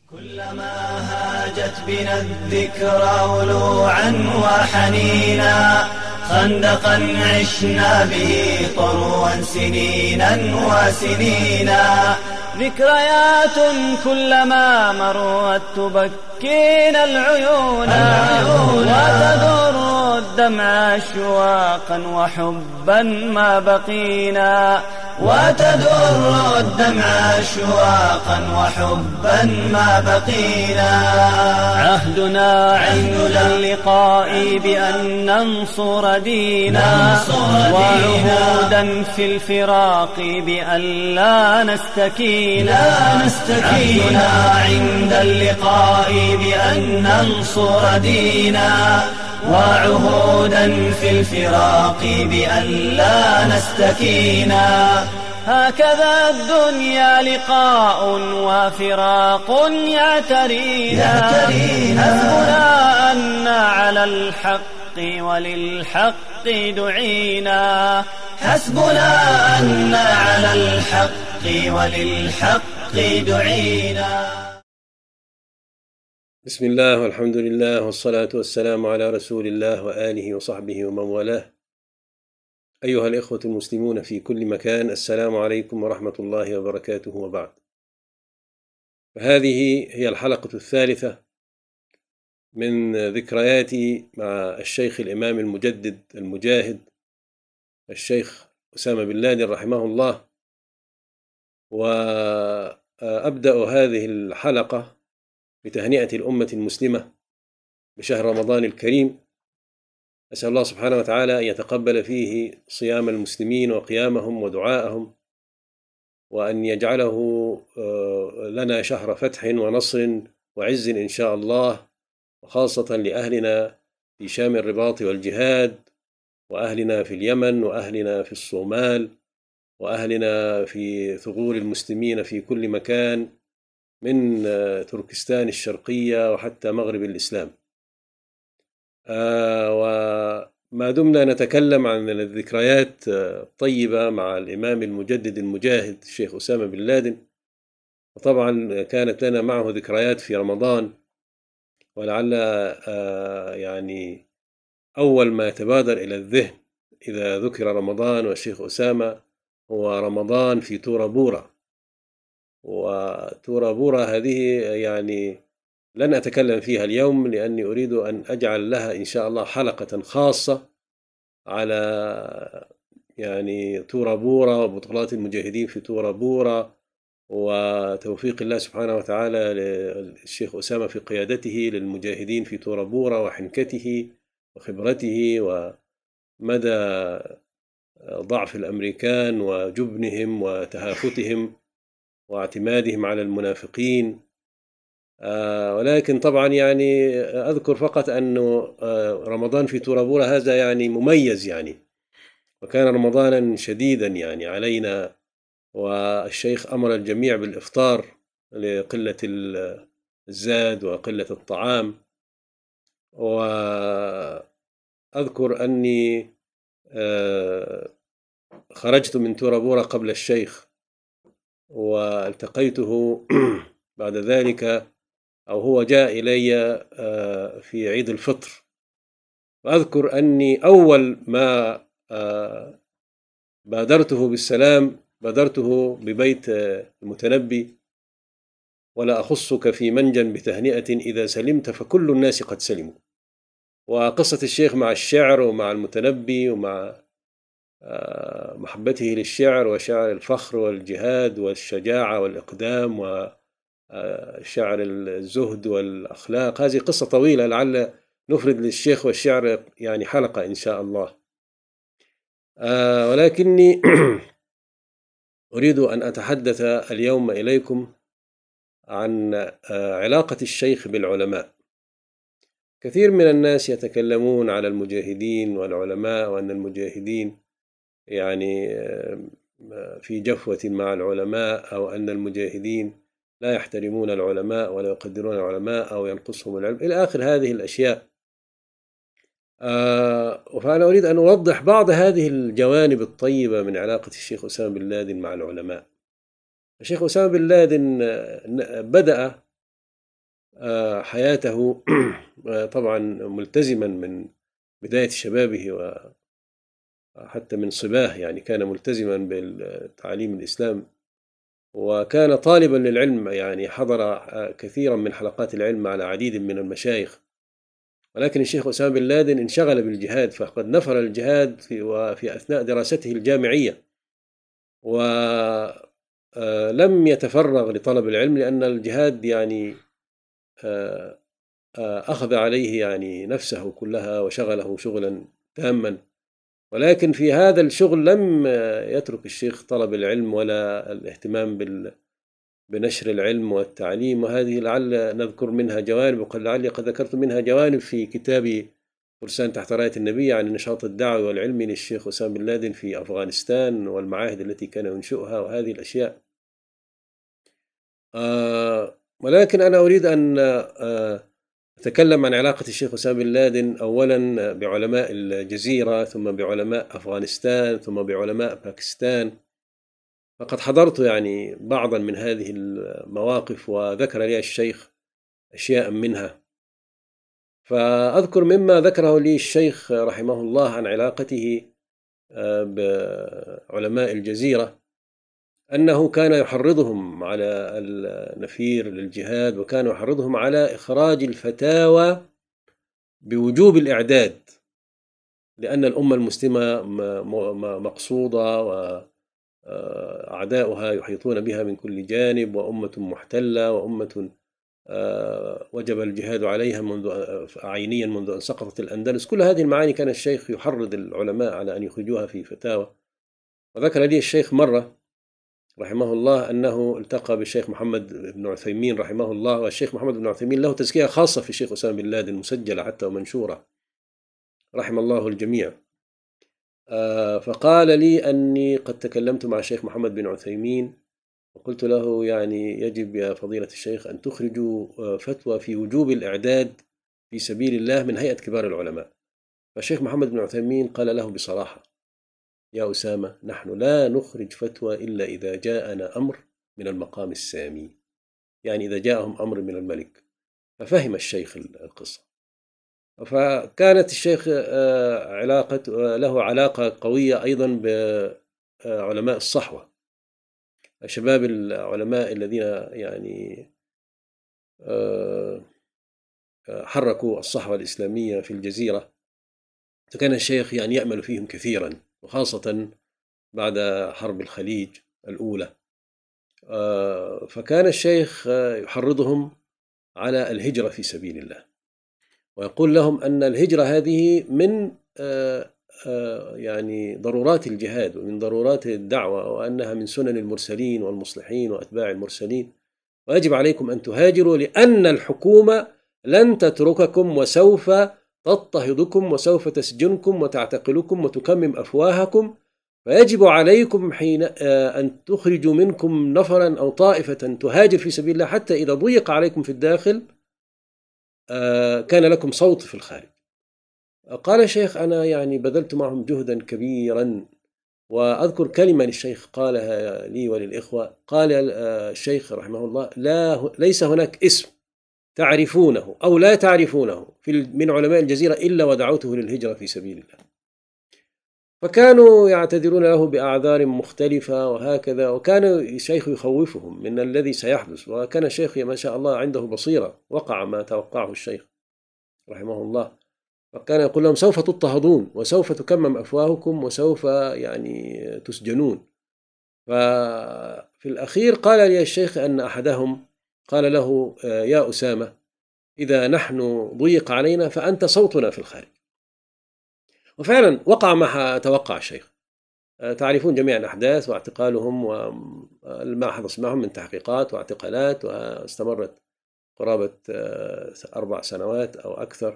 كلما هاجت بنا الذكرى ولوعا وحنينا، خندقا عشنا به طروا سنينا وسنينا. ذكريات كلما مرت تبكينا العيون وتذر الدمع أشواقا وحبا ما بقينا، وتذر الدمع أشواقا وحبا ما بقينا. عهدنا عند اللقاء بأن ننصر دينا، وعهودا في الفراق بأن لا نستكينا. عهدنا عند اللقاء بأن ننصر دينا، وعهودا في الفراق بأن لا نستكينا. هكذا الدنيا لقاء وفراق يعترينا. حسبنا أن على الحق وللحق دعينا. حسبنا أن على الحق وللحق دعينا. بسم الله والحمد لله والصلاة والسلام على رسول الله وآله وصحبه ومن والاه. أيها الإخوة المسلمون في كل مكان، السلام عليكم ورحمة الله وبركاته، وبعد. فهذه هي الحلقة الثالثة من ذكرياتي مع الشيخ الإمام المجدد المجاهد الشيخ أسامة بن لادن رحمه الله. وأبدأ هذه الحلقة بتهنئة الأمة المسلمة بشهر رمضان الكريم. أسأل الله سبحانه وتعالى أن يتقبل فيه صيام المسلمين وقيامهم ودعاءهم، وأن يجعله لنا شهر فتح ونصر وعز إن شاء الله، وخاصة لأهلنا في شام الرباط والجهاد، وأهلنا في اليمن، وأهلنا في الصومال، وأهلنا في ثغور المسلمين في كل مكان من تركستان الشرقية وحتى مغرب الإسلام. وما دمنا نتكلم عن الذكريات الطيبة مع الإمام المجدد المجاهد الشيخ أسامة بن لادن، وطبعا كانت لنا معه ذكريات في رمضان، ولعل يعني أول ما يتبادر إلى الذهن إذا ذكر رمضان والشيخ أسامة هو رمضان في تورا بورا. وتورا بورا هذه يعني لن أتكلم فيها اليوم، لأني أريد أن أجعل لها إن شاء الله حلقة خاصة على يعني تورا بورا وبطولات المجاهدين في تورا بورا، وتوفيق الله سبحانه وتعالى للشيخ أسامة في قيادته للمجاهدين في تورا بورا، وحنكته وخبرته ومدى ضعف الأمريكان وجبنهم وتهافتهم واعتمادهم على المنافقين. ولكن طبعا يعني أذكر فقط أنه رمضان في تورا بورا هذا يعني مميز يعني، وكان رمضانا شديدا يعني علينا، والشيخ أمر الجميع بالإفطار لقلة الزاد وقلة الطعام. وأذكر أني خرجت من تورا بورا قبل الشيخ، والتقيته بعد ذلك، أو هو جاء إلي في عيد الفطر. وأذكر أني أول ما بادرته بالسلام بادرته ببيت المتنبي: ولا أخصك في منجا بتهنئة إذا سلمت فكل الناس قد سلموا. وقصة الشيخ مع الشعر ومع المتنبي ومع محبته للشعر وشعر الفخر والجهاد والشجاعة والإقدام وشعر الزهد والأخلاق، هذه قصة طويلة لعل نفرد للشيخ والشعر يعني حلقة إن شاء الله. ولكني أريد أن أتحدث اليوم إليكم عن علاقة الشيخ بالعلماء. كثير من الناس يتكلمون على المجاهدين والعلماء، وأن المجاهدين يعني في جفوة مع العلماء، أو أن المجاهدين لا يحترمون العلماء ولا يقدرون العلماء أو ينقصهم العلم إلى آخر هذه الأشياء. فأنا أريد أن أوضح بعض هذه الجوانب الطيبة من علاقة الشيخ أسامة بن لادن مع العلماء. الشيخ أسامة بن لادن بدأ حياته طبعا ملتزما من بداية شبابه وحتى من صباه، يعني كان ملتزما بالتعليم الإسلام، وكان طالبا للعلم، يعني حضر كثيرا من حلقات العلم على عديد من المشايخ. ولكن الشيخ أسامة بن لادن انشغل بالجهاد، فقد نفر الجهاد وفي أثناء دراسته الجامعية، ولم يتفرغ لطلب العلم، لأن الجهاد يعني أخذ عليه يعني نفسه كلها وشغله شغلا تاما. ولكن في هذا الشغل لم يترك الشيخ طلب العلم ولا الاهتمام بنشر العلم والتعليم. وهذه لعل نذكر منها جوانب، وقد لعلي قد ذكرت منها جوانب في كتابي فرسان تحت راية النبي عن النشاط الدعوي والعلمي للشيخ أسامة بن لادن في أفغانستان والمعاهد التي كان ينشئها وهذه الأشياء. ولكن أنا أريد أن أتكلم عن علاقة الشيخ أسامة بن لادن أولا بعلماء الجزيرة، ثم بعلماء أفغانستان، ثم بعلماء باكستان. فقد حضرت يعني بعضا من هذه المواقف، وذكر لي الشيخ أشياء منها. فأذكر مما ذكره لي الشيخ رحمه الله عن علاقته بعلماء الجزيرة، أنه كان يحرضهم على النفير للجهاد، وكان يحرضهم على إخراج الفتاوى بوجوب الإعداد، لأن الأمة المسلمة مقصودة وأعداؤها يحيطون بها من كل جانب، وأمة محتلة، وأمة وجب الجهاد عليها عينيا منذ أن سقطت الأندلس. كل هذه المعاني كان الشيخ يحرض العلماء على أن يخرجوها في فتاوى. وذكر لي الشيخ مرة رحمه الله أنه التقى بالشيخ محمد بن عثيمين رحمه الله، والشيخ محمد بن عثيمين له تزكية خاصة في الشيخ أسامة بن لادن مسجلة حتى ومنشورة رحم الله الجميع. فقال لي أني قد تكلمت مع الشيخ محمد بن عثيمين وقلت له يعني يجب يا فضيلة الشيخ أن تخرجوا فتوى في وجوب الإعداد في سبيل الله من هيئة كبار العلماء. فالشيخ محمد بن عثيمين قال له بصراحة: يا أسامة، نحن لا نخرج فتوى إلا إذا جاءنا أمر من المقام السامي، يعني إذا جاءهم أمر من الملك. ففهم الشيخ القصة. فكانت الشيخ له علاقة قوية أيضا بعلماء الصحوة، شباب العلماء الذين يعني حركوا الصحوة الإسلامية في الجزيرة. فكان الشيخ يعني يأمل فيهم كثيرا، وخاصة بعد حرب الخليج الأولى. فكان الشيخ يحرضهم على الهجرة في سبيل الله، ويقول لهم أن الهجرة هذه من يعني ضرورات الجهاد ومن ضرورات الدعوة، وأنها من سنن المرسلين والمصلحين وأتباع المرسلين، ويجب عليكم أن تهاجروا، لأن الحكومة لن تترككم وسوف تضطهدكم وسوف تسجنكم وتعتقلكم وتكمم أفواهكم، فيجب عليكم حين أن تخرجوا منكم نفرا أو طائفة تهاجر في سبيل الله، حتى إذا ضيق عليكم في الداخل كان لكم صوت في الخارج. قال الشيخ: أنا يعني بذلت معهم جهدا كبيرا. وأذكر كلمة للشيخ قالها لي وللإخوة. قال الشيخ رحمه الله: ليس هناك اسم تعرفونه أو لا تعرفونه من علماء الجزيرة إلا ودعوته للهجرة في سبيل الله. فكانوا يعتذرون له بأعذار مختلفة وهكذا، وكان الشيخ يخوفهم من الذي سيحدث. وكان الشيخ ما شاء الله عنده بصيرة، وقع ما توقعه الشيخ رحمه الله. فكان يقول لهم: سوف تضطهدون وسوف تكمم أفواهكم وسوف يعني تسجنون. ففي الأخير قال لي الشيخ أن أحدهم قال له: يا أسامة، إذا نحن ضيق علينا فأنت صوتنا في الخارج. وفعلا وقع ما توقع الشيخ. تعرفون جميع الأحداث واعتقالهم وما حدث معهم من تحقيقات واعتقالات، واستمرت قرابة 4 سنوات أو أكثر.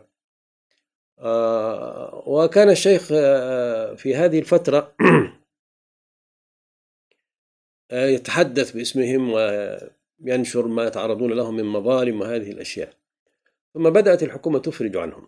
وكان الشيخ في هذه الفترة يتحدث باسمهم وينشر ما يتعرضون له من مظالم وهذه الأشياء. ثم بدأت الحكومة تفرج عنهم.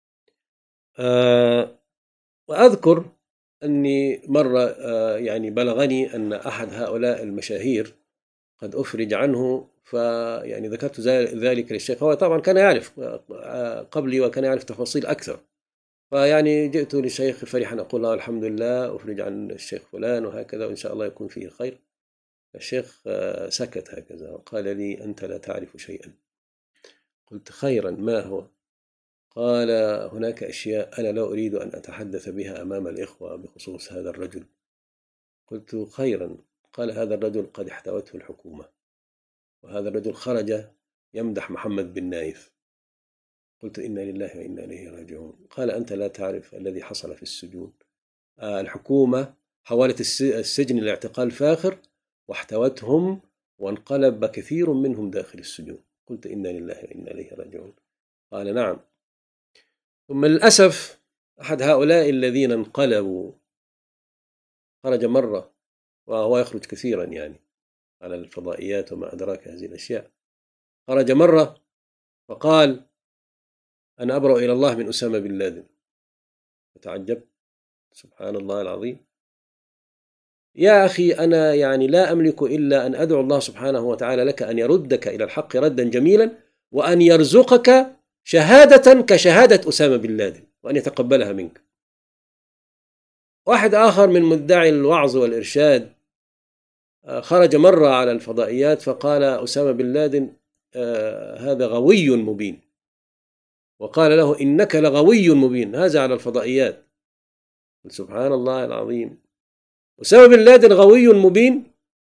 وأذكر أني مرة يعني بلغني أن أحد هؤلاء المشاهير قد أفرج عنه. فيعني ذكرت ذلك للشيخ، هو طبعا كان يعرف قبلي وكان يعرف تفاصيل أكثر. فيعني جئت للشيخ فرحا أقول له الحمد لله أفرج عن الشيخ فلان وهكذا، وإن شاء الله يكون فيه خير. الشيخ سكت هكذا وقال لي أنت لا تعرف شيئا. قلت خيرا، ما هو؟ قال هناك أشياء أنا لا أريد أن أتحدث بها أمام الإخوة بخصوص هذا الرجل. قلت خيرا. قال هذا الرجل قد احتوته الحكومة، وهذا الرجل خرج يمدح محمد بن نايف. قلت إنا لله وإنا إليه راجعون. قال أنت لا تعرف الذي حصل في السجون. الحكومة حولت السجن لاعتقال فاخر واحتوتهم، وانقلب كثير منهم داخل السجون. قلت إنا لله وإنا إليه راجعون. قال نعم. ثم للأسف أحد هؤلاء الذين انقلبوا خرج مرة، وهو يخرج كثيرا يعني على الفضائيات وما أدراك هذه الأشياء. خرج مرة وقال أنا أبرأ إلى الله من أسامة بن لادن. فتعجبت، سبحان الله العظيم. يا أخي أنا يعني لا أملك إلا أن أدعو الله سبحانه وتعالى لك أن يردك إلى الحق ردا جميلا، وأن يرزقك شهادة كشهادة أسامة بن لادن، وأن يتقبلها منك. واحد آخر من مدعي الوعظ والإرشاد خرج مرة على الفضائيات فقال أسامة بن لادن هذا غوي مبين، وقال له إنك لغوي مبين، هذا على الفضائيات. سبحان الله العظيم، أسامة بن لادن غوي مبين،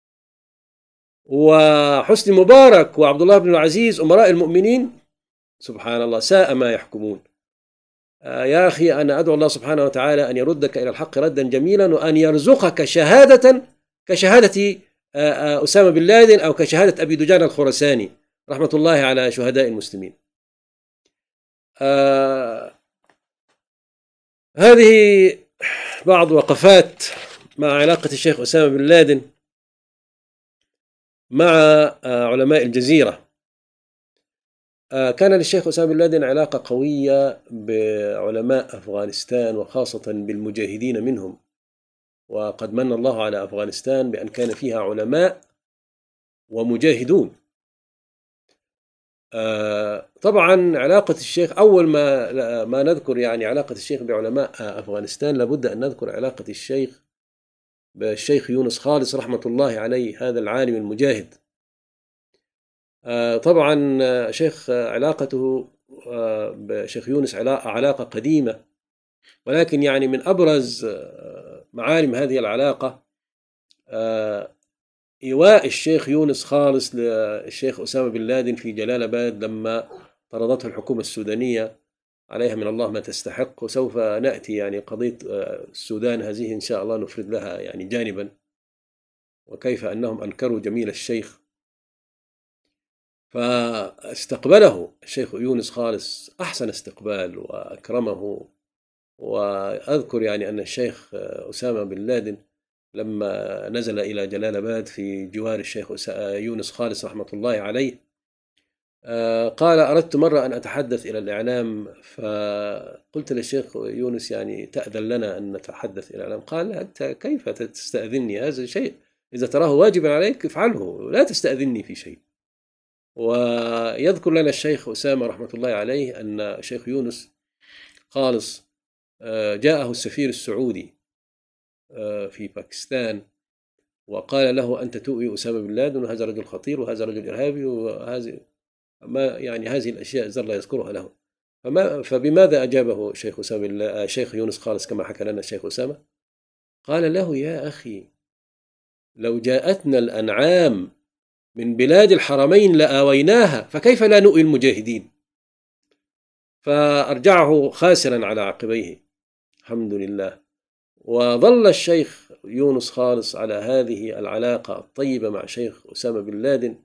وحسني مبارك وعبد الله بن العزيز أمراء المؤمنين. سبحان الله، ساء ما يحكمون. يا أخي أنا أدعو الله سبحانه وتعالى أن يردك إلى الحق ردا جميلا، وأن يرزقك شهادة كشهادة أسامة بن لادن أو كشهادة أبي دجان الخرساني رحمة الله على شهداء المسلمين. هذه بعض وقفات مع علاقة الشيخ أسامة بن لادن مع علماء الجزيرة. كان للشيخ أسامة بن لادن علاقة قوية بعلماء أفغانستان، وخاصة بالمجاهدين منهم، وقد من الله على أفغانستان بأن كان فيها علماء ومجاهدون. طبعا علاقة الشيخ أول ما نذكر يعني علاقة الشيخ بعلماء أفغانستان لابد أن نذكر علاقة الشيخ بالشيخ يونس خالص رحمة الله عليه، هذا العالم المجاهد. طبعا شيخ علاقته بشيخ يونس علاقة قديمة، ولكن يعني من أبرز معالم هذه العلاقة إيواء الشيخ يونس خالص للشيخ أسامة بن لادن في جلال آباد لما طردته الحكومة السودانية، عليها من الله ما تستحق. وسوف نأتي يعني قضية السودان هذه إن شاء الله نفرد لها يعني جانبا، وكيف أنهم أنكروا جميل الشيخ. فاستقبله الشيخ يونس خالص أحسن استقبال وأكرمه. وأذكر يعني أن الشيخ أسامة بن لادن لما نزل إلى جلال آباد في جوار الشيخ يونس خالص رحمة الله عليه قال أردت مرة أن أتحدث إلى الإعلام، فقلت للشيخ يونس يعني تأذن لنا أن نتحدث إلى الإعلام؟ قال أنت كيف تستأذني؟ هذا شيء إذا تراه واجبا عليك افعله، لا تستأذني في شيء. ويذكر لنا الشيخ أسامة رحمة الله عليه أن الشيخ يونس خالص جاءه السفير السعودي في باكستان وقال له أنت تؤوي أسامة بن لادن، وهذا رجل خطير وهذا رجل إرهابي، وهذه ما يعني هذه الأشياء زر لا يذكرها له. فبماذا أجابه الشيخ يونس خالص كما حكى لنا الشيخ أسامة؟ قال له يا أخي لو جاءتنا الأنعام من بلاد الحرمين لآويناها، فكيف لا نؤوي المجاهدين؟ فأرجعه خاسرا على عقبيه، الحمد لله. وظل الشيخ يونس خالص على هذه العلاقة الطيبة مع شيخ أسامة بن لادن،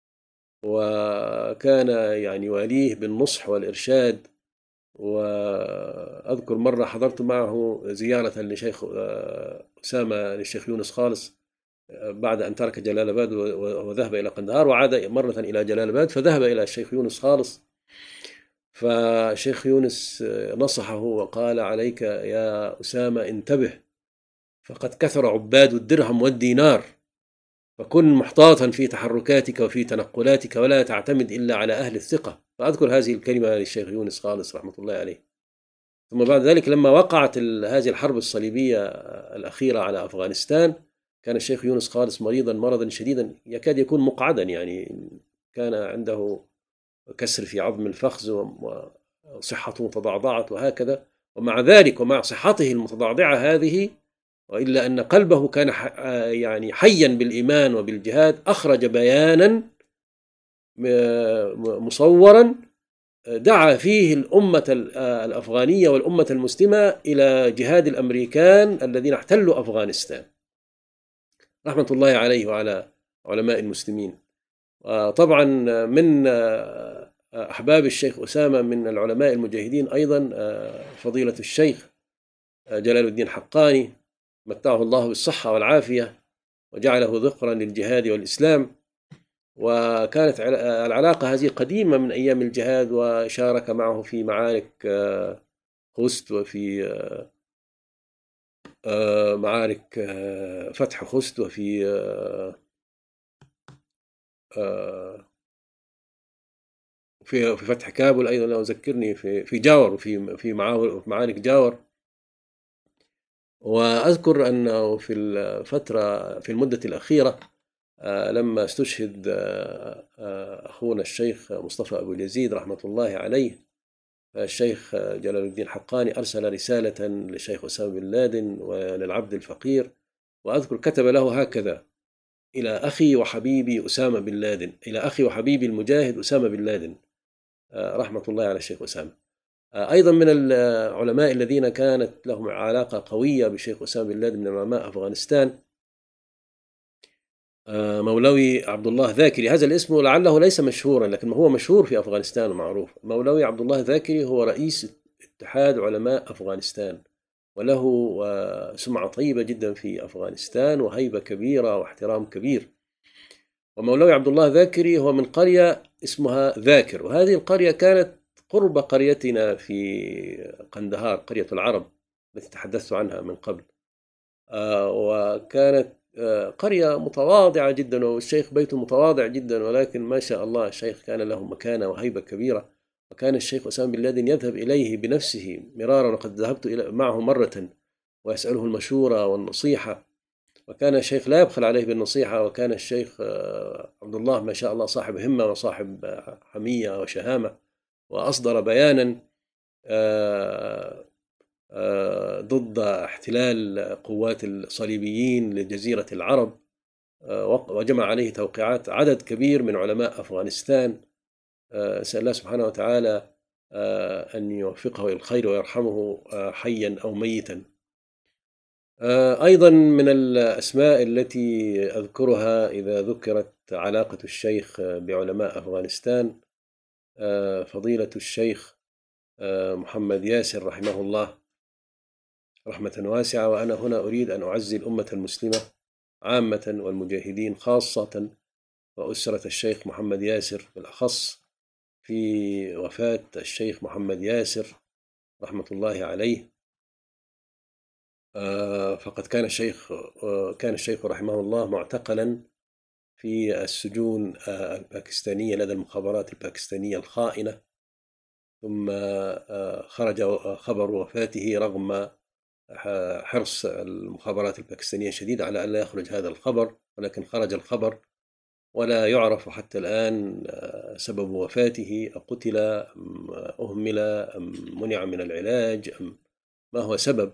وكان يعني واليه بالنصح والإرشاد. وأذكر مرة حضرت معه زيارة لشيخ أسامة للشيخ يونس خالص بعد أن ترك جلال آباد وذهب إلى قندهار، وعاد مرة إلى جلال آباد، فذهب إلى الشيخ يونس خالص. فشيخ يونس نصحه وقال عليك يا أسامة انتبه، فقد كثر عباد الدرهم والدينار، وكن محتاطا في تحركاتك وفي تنقلاتك ولا تعتمد إلا على أهل الثقة. فأذكر هذه الكلمة للشيخ يونس خالص رحمة الله عليه. ثم بعد ذلك لما وقعت هذه الحرب الصليبية الأخيرة على أفغانستان، كان الشيخ يونس خالص مريضا مرضا شديدا يكاد يكون مقعدا، يعني كان عنده كسر في عظم الفخذ وصحته تضعضعت وهكذا. ومع ذلك ومع صحته المتضعضعة هذه، وإلا أن قلبه كان يعني حيا بالإيمان وبالجهاد، أخرج بيانا مصورا دعا فيه الأمة الأفغانية والأمة المسلمة إلى جهاد الأمريكان الذين احتلوا أفغانستان، رحمة الله عليه وعلى علماء المسلمين. طبعا من أحباب الشيخ أسامة من العلماء المجاهدين أيضا فضيلة الشيخ جلال الدين حقاني، متعه الله بالصحة والعافية وجعله ذخرا للجهاد والإسلام. وكانت العلاقة هذه قديمة من أيام الجهاد، وشارك معه في معارك خست وفي معارك فتح خست وفي في فتح كابل أيضا لو أذكرني، في جاور وفي معارك جاور. وأذكر أنه في الفترة في المدة الأخيرة لما استشهد أخونا الشيخ مصطفى أبو اليزيد رحمة الله عليه، الشيخ جلال الدين حقاني أرسل رسالة للشيخ أسامة بن لادن وللعبد الفقير، وأذكر كتب له هكذا: إلى أخي وحبيبي أسامة بن لادن، إلى أخي وحبيبي المجاهد أسامة بن لادن، رحمة الله على الشيخ أسامة. أيضا من العلماء الذين كانت لهم علاقة قوية بالشيخ أسامة بن لادن من علماء أفغانستان مولوي عبد الله ذاكري. هذا الاسم لعله ليس مشهورا لكن هو مشهور في أفغانستان ومعروف. مولوي عبد الله ذاكري هو رئيس اتحاد علماء أفغانستان، وله سمعة طيبة جدا في أفغانستان وهيبة كبيرة واحترام كبير. ومولوي عبد الله ذاكري هو من قرية اسمها ذاكر، وهذه القرية كانت قرب قريتنا في قندهار، قرية العرب التي تحدثت عنها من قبل. وكانت قرية متواضعة جدا، والشيخ بيته متواضع جدا، ولكن ما شاء الله الشيخ كان له مكانة وهيبة كبيرة. وكان الشيخ أسامة بن لادن يذهب إليه بنفسه مرارا، وقد ذهبت معه مرة ويسأله المشورة والنصيحة، وكان الشيخ لا يبخل عليه بالنصيحة. وكان الشيخ عبد الله ما شاء الله صاحب همة وصاحب حمية وشهامة، وأصدر بيانا ضد احتلال قوات الصليبيين لجزيرة العرب، وجمع عليه توقيعات عدد كبير من علماء أفغانستان. أسأل الله سبحانه وتعالى أن يوفقه إلى الخير ويرحمه حيا أو ميتا. أيضا من الأسماء التي أذكرها إذا ذكرت علاقة الشيخ بعلماء أفغانستان فضيلة الشيخ محمد ياسر رحمه الله رحمة واسعة. وأنا هنا أريد أن أعزي الأمة المسلمة عامة والمجاهدين خاصة، وأسرة الشيخ محمد ياسر بالأخص، في وفاة الشيخ محمد ياسر رحمة الله عليه. فقد كان الشيخ رحمه الله معتقلا في السجون الباكستانية لدى المخابرات الباكستانية الخائنة، ثم خرج خبر وفاته رغم حرص المخابرات الباكستانية شديد على أن لا يخرج هذا الخبر، ولكن خرج الخبر ولا يعرف حتى الآن سبب وفاته، أقتل أم أهمل أم منع من العلاج أم ما هو سبب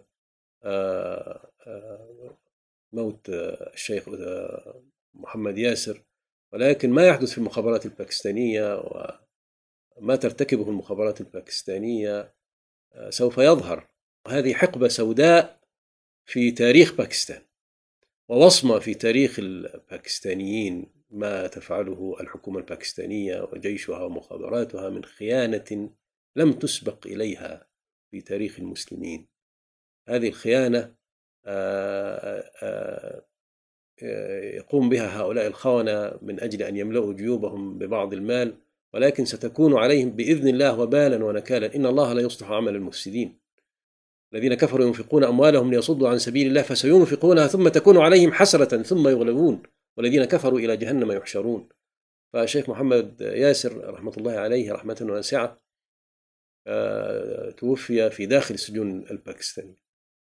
موت الشيخ محمد ياسر. ولكن ما يحدث في المخابرات الباكستانية وما ترتكبه المخابرات الباكستانية سوف يظهر. هذه حقبة سوداء في تاريخ باكستان ووصمة في تاريخ الباكستانيين، ما تفعله الحكومة الباكستانية وجيشها ومخابراتها من خيانة لم تسبق إليها في تاريخ المسلمين. هذه الخيانة يقوم بها هؤلاء الخونة من أجل أن يملؤوا جيوبهم ببعض المال، ولكن ستكون عليهم بإذن الله وبالا ونكالا. إن الله لا يصلح عمل المفسدين. الذين كفروا ينفقون أموالهم ليصدوا عن سبيل الله فسينفقونها ثم تكون عليهم حسرة ثم يغلبون والذين كفروا إلى جهنم يحشرون. فالشيخ محمد ياسر رحمة الله عليه رحمة واسعة توفي في داخل السجون الباكستانية.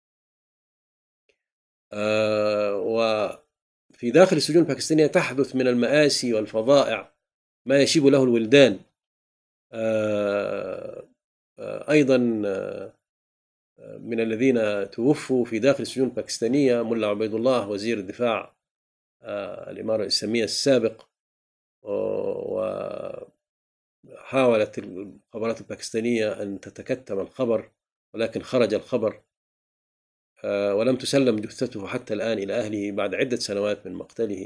وفي داخل السجون الباكستانية تحدث من المآسي والفظائع ما يشيب له الولدان. أيضا من الذين توفوا في داخل السجون الباكستانية ملا عبيد الله وزير الدفاع الإمارة الإسلامية السابق، وحاولت المخابرات الباكستانية أن تتكتم الخبر، ولكن خرج الخبر ولم تسلم جثته حتى الآن إلى أهله بعد عدة سنوات من مقتله.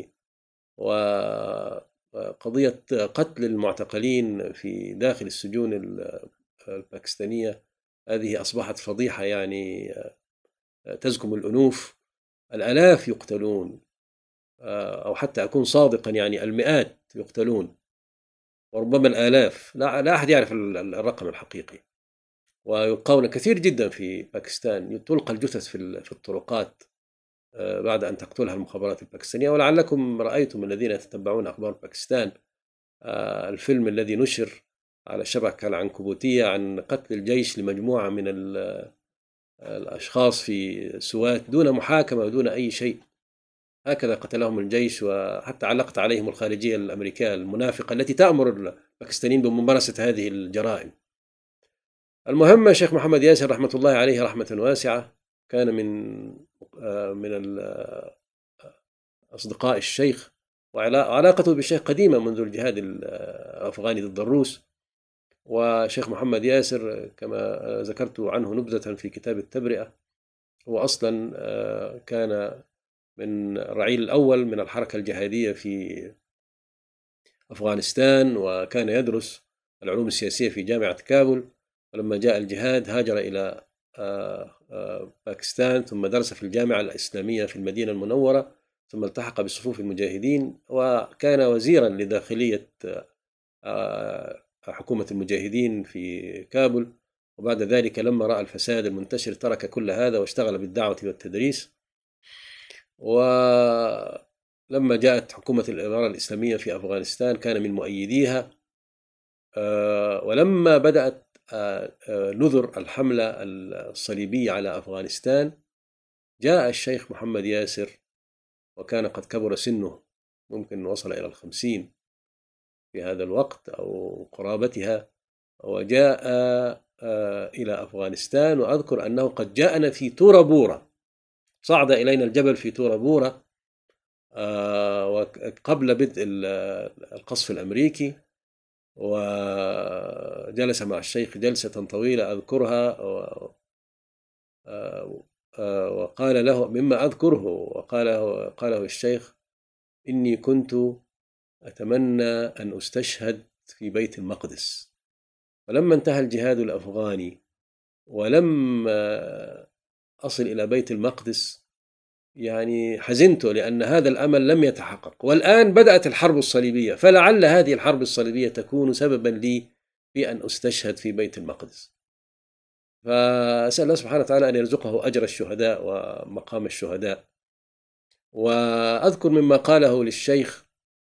وقضية قتل المعتقلين في داخل السجون الباكستانية هذه أصبحت فضيحة، يعني تزكم الأنوف. الآلاف يقتلون، أو حتى أكون صادقا يعني المئات يقتلون، وربما الآلاف، لا أحد يعرف الرقم الحقيقي. ويلقون كثير جدا في باكستان، تلقى الجثث في الطرقات بعد أن تقتلها المخابرات الباكستانية. ولعلكم رأيتم الذين يتتبعون أخبار باكستان الفيلم الذي نشر على الشبكة العنكبوتية عن قتل الجيش لمجموعة من الأشخاص في سوات دون محاكمة ودون أي شيء، هكذا قتلهم الجيش. وحتى علقت عليهم الخارجية الأمريكية المنافقة التي تأمر الباكستانيين بممارسة هذه الجرائم. المهم الشيخ محمد ياسر رحمة الله عليه رحمة واسعة كان من أصدقاء الشيخ، وعلاقته بالشيخ قديمة منذ الجهاد الأفغاني ضد الروس. وشيخ محمد ياسر كما ذكرت عنه نبذة في كتاب التبرئة، هو أصلا كان من الرعيل الأول من الحركة الجهادية في أفغانستان، وكان يدرس العلوم السياسية في جامعة كابول. ولما جاء الجهاد هاجر إلى باكستان، ثم درس في الجامعة الإسلامية في المدينة المنورة، ثم التحق بصفوف المجاهدين، وكان وزيرا لداخلية حكومة المجاهدين في كابول. وبعد ذلك لما رأى الفساد المنتشر ترك كل هذا واشتغل بالدعوة والتدريس. ولما جاءت حكومة الإمارة الإسلامية في أفغانستان كان من مؤيديها. ولما بدأت نذر الحملة الصليبية على أفغانستان جاء الشيخ محمد ياسر، وكان قد كبر سنه، ممكن وصل إلى 50 في هذا الوقت أو قرابتها، وجاء إلى أفغانستان. وأذكر أنه قد جاءنا في تورا بورا، صعد إلينا الجبل في تورا بورا قبل بدء القصف الأمريكي، وجلس مع الشيخ جلسة طويلة أذكرها. وقال له مما أذكره، قاله الشيخ: إني كنت أتمنى أن أستشهد في بيت المقدس. ولما انتهى الجهاد الأفغاني ولم أصل إلى بيت المقدس يعني حزنت، لأن هذا الأمل لم يتحقق. والآن بدأت الحرب الصليبية، فلعل هذه الحرب الصليبية تكون سببا لي في أن أستشهد في بيت المقدس. فأسأل الله سبحانه وتعالى أن يرزقه أجر الشهداء ومقام الشهداء. وأذكر مما قاله للشيخ: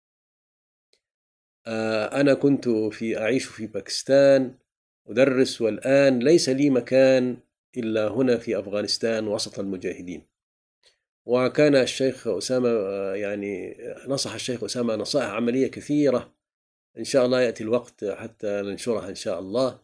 أنا كنت أعيش في باكستان أدرس، والآن ليس لي مكان إلا هنا في أفغانستان وسط المجاهدين. وكان الشيخ أسامة يعني نصح الشيخ أسامة نصائح عملية كثيرة، إن شاء الله يأتي الوقت حتى ننشرها إن شاء الله.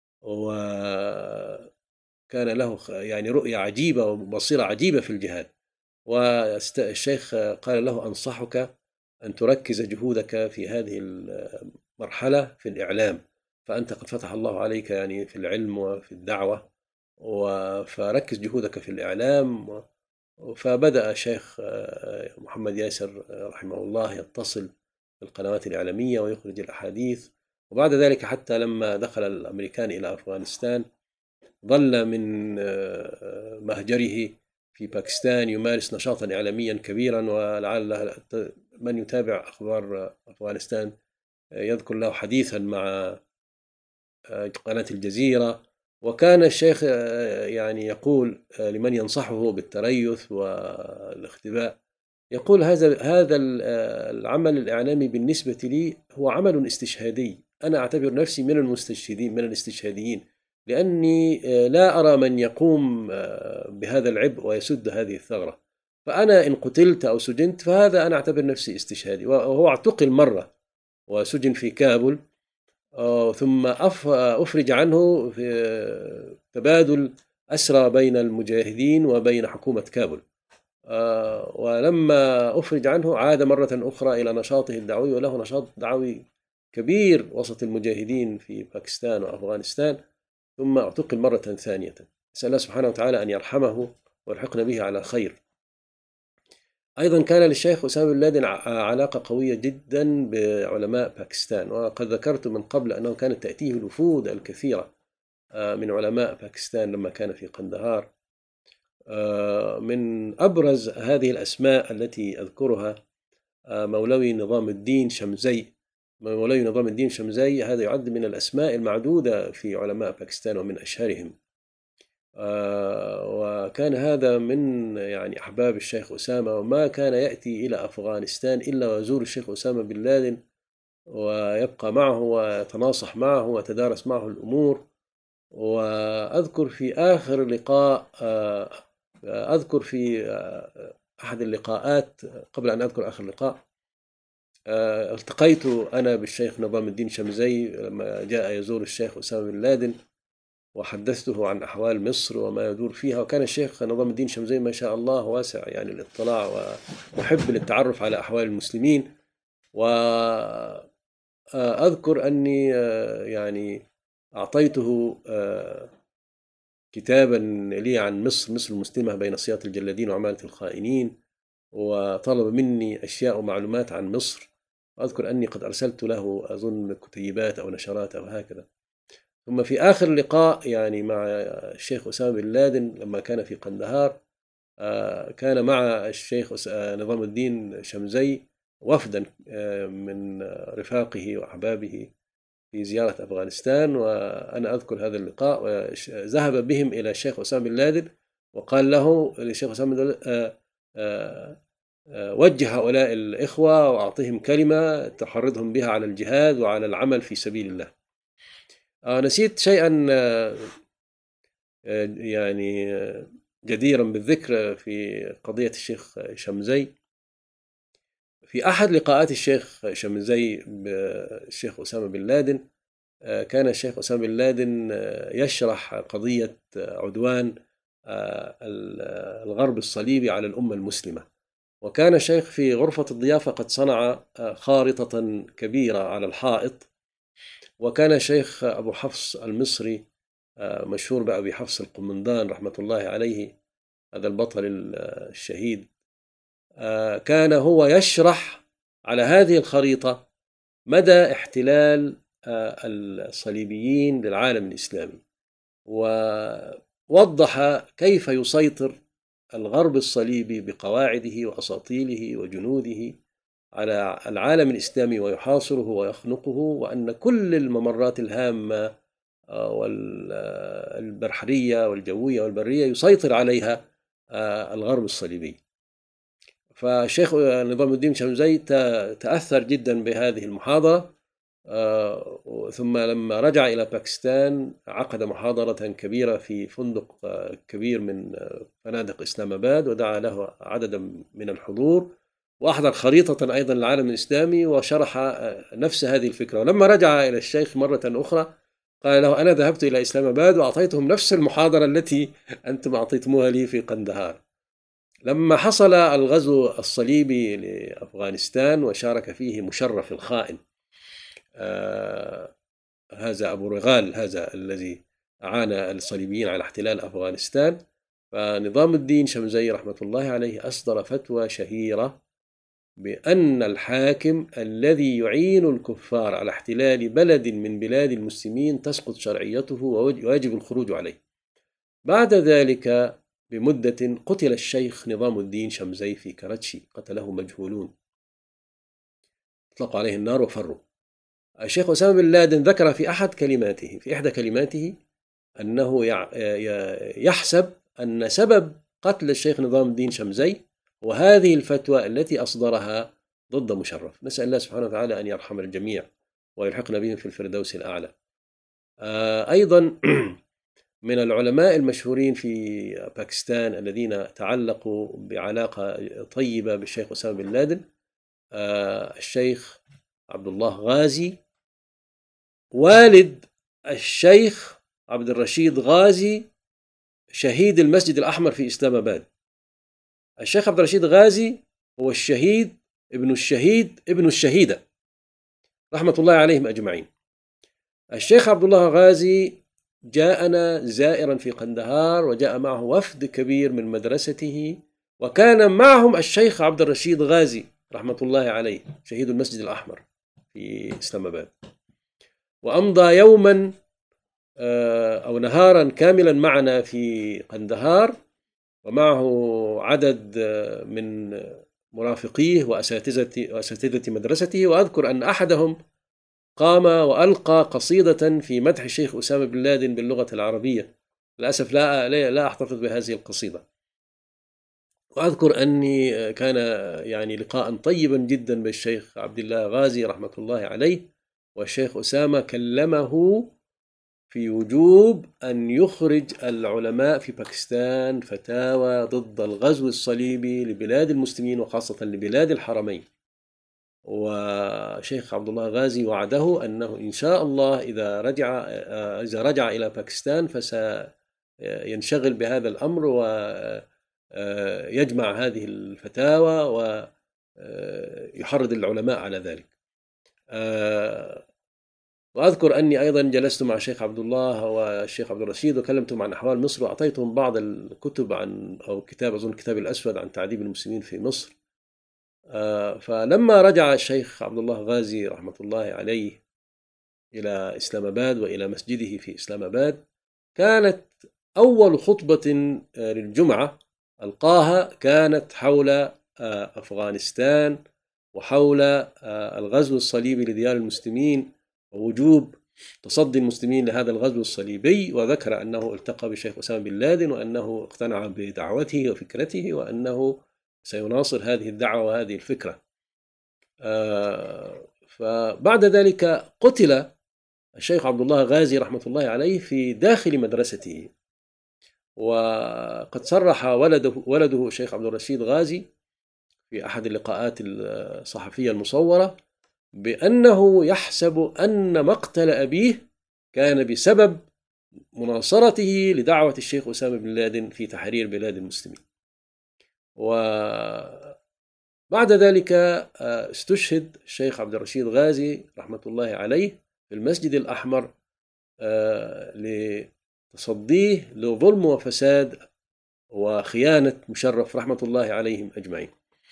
وكان له يعني رؤية عجيبة وبصيرة عجيبة في الجهاد. والشيخ قال له: أنصحك أن تركز جهودك في هذه المرحلة في الإعلام، فأنت قد فتح الله عليك يعني في العلم وفي الدعوة، فركز جهودك في الإعلام. فبدأ الشيخ محمد ياسر رحمه الله يتصل بالقنوات الإعلامية ويخرج الأحاديث. وبعد ذلك حتى لما دخل الأمريكان إلى أفغانستان ظل من مهجره في باكستان يمارس نشاطا إعلاميا كبيرا. ولعل من يتابع أخبار أفغانستان يذكر له حديثا مع قناة الجزيرة. وكان الشيخ يعني يقول لمن ينصحه بالتريث والاختباء: يقول هذا العمل الإعلامي بالنسبة لي هو عمل استشهادي. أنا أعتبر نفسي من المستشهدين، من الاستشهاديين، لأني لا أرى من يقوم بهذا العبء ويسد هذه الثغرة. فأنا إن قتلت أو سجنت فهذا أنا أعتبر نفسي استشهادي. وهو اعتقل مرة وسجن في كابول، ثم أفرج عنه في تبادل أسرى بين المجاهدين وبين حكومة كابول. ولما أفرج عنه عاد مرة أخرى إلى نشاطه الدعوي، وله نشاط دعوي كبير وسط المجاهدين في باكستان وأفغانستان، ثم اعتقل مرة ثانية. أسأل الله سبحانه وتعالى أن يرحمه ويلحقنا به على خير. أيضا كان للشيخ أسامة بن لادن علاقة قوية جدا بعلماء باكستان، وقد ذكرت من قبل أنه كانت تأتيه الوفود الكثيرة من علماء باكستان لما كان في قندهار. من أبرز هذه الأسماء التي أذكرها مولوي نظام الدين شمزي. مولوي نظام الدين شمزي هذا يعد من الأسماء المعدودة في علماء باكستان ومن أشهرهم. وكان هذا من يعني أحباب الشيخ أسامة، وما كان يأتي إلى أفغانستان إلا ويزور الشيخ أسامة بن لادن ويبقى معه ويتناصح معه ويتدارس معه الأمور. وأذكر في آخر لقاء، أذكر في أحد اللقاءات قبل أن أذكر آخر لقاء، التقيت أنا بالشيخ نظام الدين شمزي لما جاء يزور الشيخ أسامة بن لادن، وحدثته عن أحوال مصر وما يدور فيها. وكان الشيخ نظام الدين شمزي ما شاء الله واسع يعني الاطلاع ومحب للتعرف على أحوال المسلمين. وأذكر أني يعني أعطيته كتابا لي عن مصر المسلمة بين صياط الجلادين وعمالة الخائنين، وطلب مني أشياء ومعلومات عن مصر. وأذكر أني قد أرسلت له أظن كتيبات أو نشرات أو هكذا. ثم في آخر لقاء يعني مع الشيخ أسامة بن لادن لما كان في قندهار، كان مع الشيخ نظام الدين شمزي وفدا من رفاقه وأحبابه في زيارة أفغانستان. وأنا أذكر هذا اللقاء، وذهب بهم إلى الشيخ أسامة بن لادن وقال له للشيخ أسامة بن لادن وجه هؤلاء الإخوة وأعطيهم كلمة تحرضهم بها على الجهاد وعلى العمل في سبيل الله. نسيت شيئا يعني جديرا بالذكر في قضية الشيخ شمزي. في أحد لقاءات الشيخ شمزي بالشيخ أسامة بن لادن، كان الشيخ أسامة بن لادن يشرح قضية عدوان الغرب الصليبي على الأمة المسلمة. وكان الشيخ في غرفة الضيافة قد صنع خارطة كبيرة على الحائط. وكان الشيخ أبو حفص المصري مشهور بأبي حفص القمندان رحمة الله عليه، هذا البطل الشهيد، كان هو يشرح على هذه الخريطة مدى احتلال الصليبيين للعالم الإسلامي، ووضح كيف يسيطر الغرب الصليبي بقواعده وأساطيله وجنوده على العالم الإسلامي ويحاصره ويخنقه، وأن كل الممرات الهامة والبحرية والجوية والبرية يسيطر عليها الغرب الصليبي. فالشيخ نظام الدين شمزي تأثر جدا بهذه المحاضرة، ثم لما رجع إلى باكستان عقد محاضرة كبيرة في فندق كبير من فنادق إسلام آباد، ودعا له عددا من الحضور، وأحضر خريطة أيضا للعالم الإسلامي وشرح نفس هذه الفكرة. ولما رجع إلى الشيخ مرة أخرى قال له: أنا ذهبت إلى إسلام آباد وأعطيتهم نفس المحاضرة التي أنتم أعطيتموها لي في قندهار. لما حصل الغزو الصليبي لأفغانستان وشارك فيه مشرف الخائن، هذا أبو رغال، هذا الذي أعان الصليبيين على احتلال أفغانستان، فنظام الدين شمزي رحمة الله عليه أصدر فتوى شهيرة بأن الحاكم الذي يعين الكفار على احتلال بلد من بلاد المسلمين تسقط شرعيته ويجب الخروج عليه. بعد ذلك بمدة قتل الشيخ نظام الدين شمزي في كرتشي، قتله مجهولون، اطلقوا عليه النار وفروا. الشيخ أسامة بن لادن ذكر في إحدى كلماته أنه يحسب أن سبب قتل الشيخ نظام الدين شمزي وهذه الفتوى التي أصدرها ضد مشرف. نسأل الله سبحانه وتعالى أن يرحم الجميع ويلحقنا بهم في الفردوس الأعلى. أيضا من العلماء المشهورين في باكستان الذين تعلقوا بعلاقة طيبة بالشيخ أسامة بن لادن الشيخ عبد الله غازي، والد الشيخ عبد الرشيد غازي شهيد المسجد الأحمر في إسلام آباد. الشيخ عبد الرشيد غازي هو الشهيد ابن الشهيدة رحمة الله عليهم أجمعين. الشيخ عبد الله غازي جاءنا زائرا في قندهار، وجاء معه وفد كبير من مدرسته، وكان معهم الشيخ عبد الرشيد غازي رحمة الله عليه شهيد المسجد الأحمر في إسلام آباد، وأمضى يوما أو نهارا كاملا معنا في قندهار، ومعه عدد من مرافقيه وأساتذة مدرسته. وأذكر أن أحدهم قام وألقى قصيدة في مدح الشيخ أسامة بن لادن باللغة العربية. للأسف لا أحتفظ بهذه القصيدة. وأذكر أني كان يعني لقاء طيبا جدا بالشيخ عبد الله غازي رحمة الله عليه، والشيخ أسامة كلمه في وجوب أن يخرج العلماء في باكستان فتاوى ضد الغزو الصليبي لبلاد المسلمين وخاصة لبلاد الحرمين. وشيخ عبد الله غازي وعده أنه إن شاء الله إذا رجع إلى باكستان فسينشغل بهذا الأمر ويجمع هذه الفتاوى ويحرض العلماء على ذلك. وأذكر أني أيضا جلست مع الشيخ عبد الله والشيخ عبد الرشيد وكلمتهم عن أحوال مصر، وأعطيتهم بعض الكتب أو كتاب، أظن الكتاب الأسود عن تعذيب المسلمين في مصر. فلما رجع الشيخ عبد الله غازي رحمة الله عليه إلى إسلام آباد وإلى مسجده في إسلام آباد، كانت أول خطبة للجمعة ألقاها كانت حول أفغانستان وحول الغزو الصليبي لديار المسلمين ووجوب تصدي المسلمين لهذا الغزو الصليبي، وذكر أنه التقى بالشيخ أسامة بن لادن وأنه اقتنع بدعوته وفكرته وأنه سيناصر هذه الدعوة وهذه الفكرة. فبعد ذلك قتل الشيخ عبد الله غازي رحمة الله عليه في داخل مدرسته، وقد صرح ولده الشيخ عبد الرشيد غازي في أحد اللقاءات الصحفية المصورة بأنه يحسب أن مقتل أبيه كان بسبب مناصرته لدعوة الشيخ أسامة بن لادن في تحرير بلاد المسلمين. وبعد ذلك استشهد الشيخ عبد الرشيد غازي رحمة الله عليه في المسجد الأحمر لتصديه لظلم وفساد وخيانة مشرف رحمة الله عليهم أجمعين.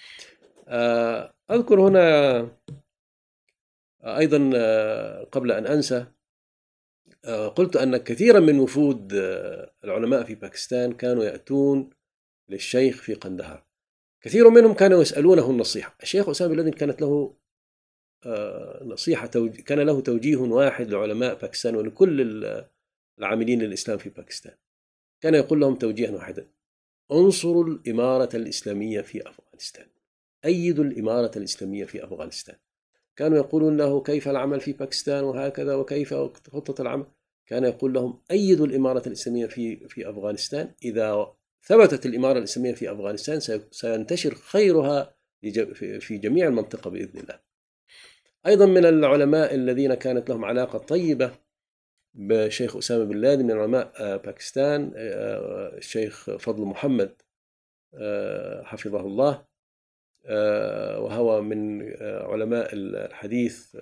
أذكر هنا أيضا قبل أن أنسى، قلت أن كثيرا من وفود العلماء في باكستان كانوا يأتون للشيخ في قندهار. كثير منهم كانوا يسألونه النصيحة. الشيخ أسامة بن لادن كانت له نصيحة، كان له توجيه واحد لعلماء باكستان ولكل العاملين للإسلام في باكستان. كان يقول لهم توجيها واحدا: انصروا الإمارة الإسلامية في أفغانستان، أيدوا الإمارة الإسلامية في أفغانستان. كانوا يقولون له كيف العمل في باكستان وهكذا وكيف خطة العمل. كان يقول لهم أيدوا الإمارة الإسلامية في أفغانستان. إذا ثبتت الإمارة الإسلامية في أفغانستان سينتشر خيرها في جميع المنطقة بإذن الله. أيضا من العلماء الذين كانت لهم علاقة طيبة بشيخ أسامة بن لادن من علماء باكستان الشيخ فضل محمد حفظه الله، وهو من علماء الحديث